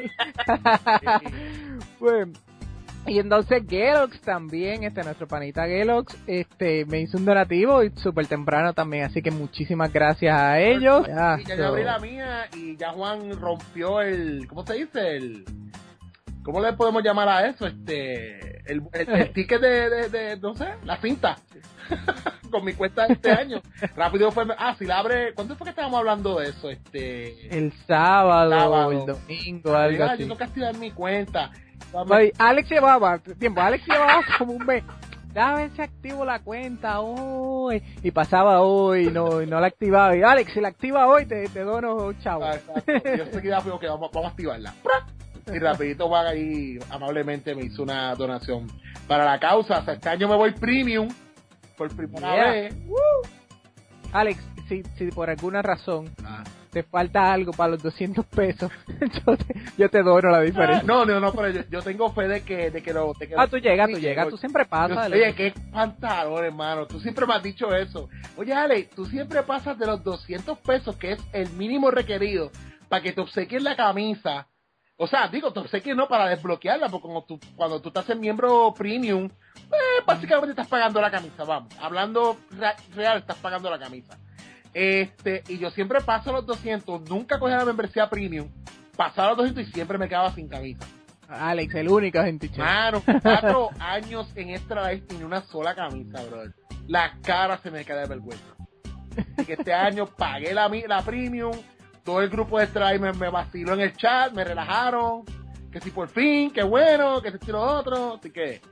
Bueno, y entonces Gelox también, nuestro panita Gelox, me hizo un donativo y súper temprano también, así que muchísimas gracias a ellos. Ya yo abrí la mía y ya Juan rompió ¿cómo se dice? ¿Cómo le podemos llamar a eso? El ticket de no sé, la cinta. Con mi cuenta de este año. Rápido fue, si la abre, ¿cuándo fue que estábamos hablando de eso? El sábado, el domingo, algo así. Yo tengo que activar mi cuenta. Alex llevaba como un mes. A ver si activo la cuenta hoy. Y pasaba hoy, no la activaba. Y Alex, si la activa hoy, te dono chavo. Yo sé que ya fui, que vamos a activarla. Y rapidito Juan ahí amablemente me hizo una donación para la causa. O sea, este año me voy premium por primera vez. Alex, si por alguna razón te falta algo para los 200 pesos, yo te dono la diferencia. No, pero yo tengo fe de que tú llegas, tú siempre pasas. Oye, qué pantalón, hermano, tú siempre me has dicho eso. Oye, Alex, tú siempre pasas de los 200 pesos, que es el mínimo requerido para que te obsequien la camisa. O sea, te obsequien no para desbloquearla, porque cuando tú estás en miembro premium, básicamente estás pagando la camisa, vamos. Hablando real, estás pagando la camisa. Y yo siempre paso los 200, nunca cogí la membresía premium, pasaba los 200 y siempre me quedaba sin camisa. Alex, el único gente. Claro, 4 años en Extra Life sin una sola camisa, brother. La cara se me cae de vergüenza. Así que este año pagué la premium, todo el grupo de Extra Life me vaciló en el chat, me relajaron, que si por fin, qué bueno, que se tiró otro, así que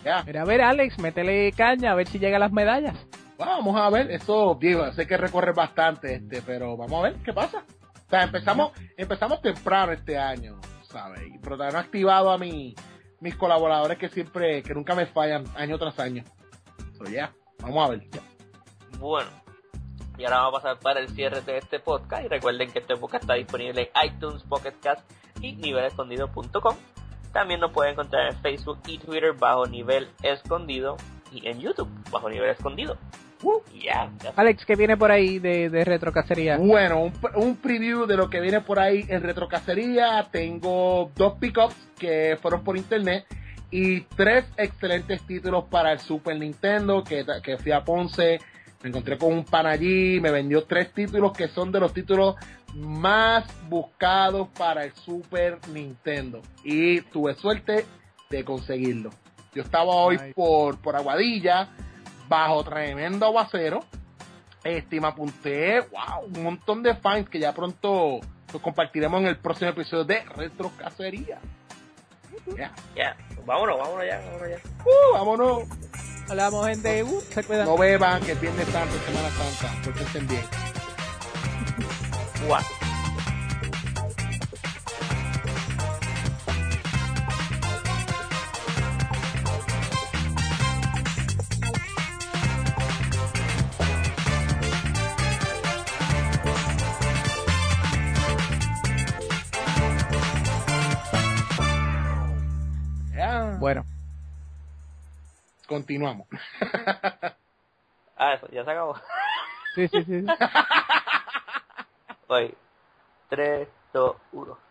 Mira, a ver, Alex, métele caña a ver si llega a las medallas. Vamos a ver, eso, digo, sé que recorre bastante, pero vamos a ver qué pasa. O sea, empezamos temprano este año, ¿sabes? Pero también he activado a mis colaboradores que nunca me fallan año tras año. Vamos a ver. Bueno, y ahora vamos a pasar para el cierre de este podcast. Y recuerden que este podcast está disponible en iTunes, Pocket Cast y nivelescondido.com. También nos pueden encontrar en Facebook y Twitter bajo Nivel Escondido y en YouTube bajo Nivel Escondido. Ya. Alex, ¿qué viene por ahí de Retrocacería? Bueno, un preview de lo que viene por ahí en Retrocacería. Tengo 2 pickups que fueron por internet y 3 excelentes títulos para el Super Nintendo que fui a Ponce, me encontré con un pan allí, me vendió 3 títulos que son de los títulos más buscados para el Super Nintendo y tuve suerte de conseguirlo. Yo estaba hoy por Aguadilla bajo tremendo aguacero, y me apunté, un montón de fans que ya pronto los compartiremos en el próximo episodio de Retrocacería. Vámonos ya. Vámonos. Hablamos, gente. Se cuidan. No beban, que es Viernes Santo, Semana Santa, porque estén bien. Bueno, continuamos. Eso, ya se acabó. Sí. Oye, 3, 2, 1.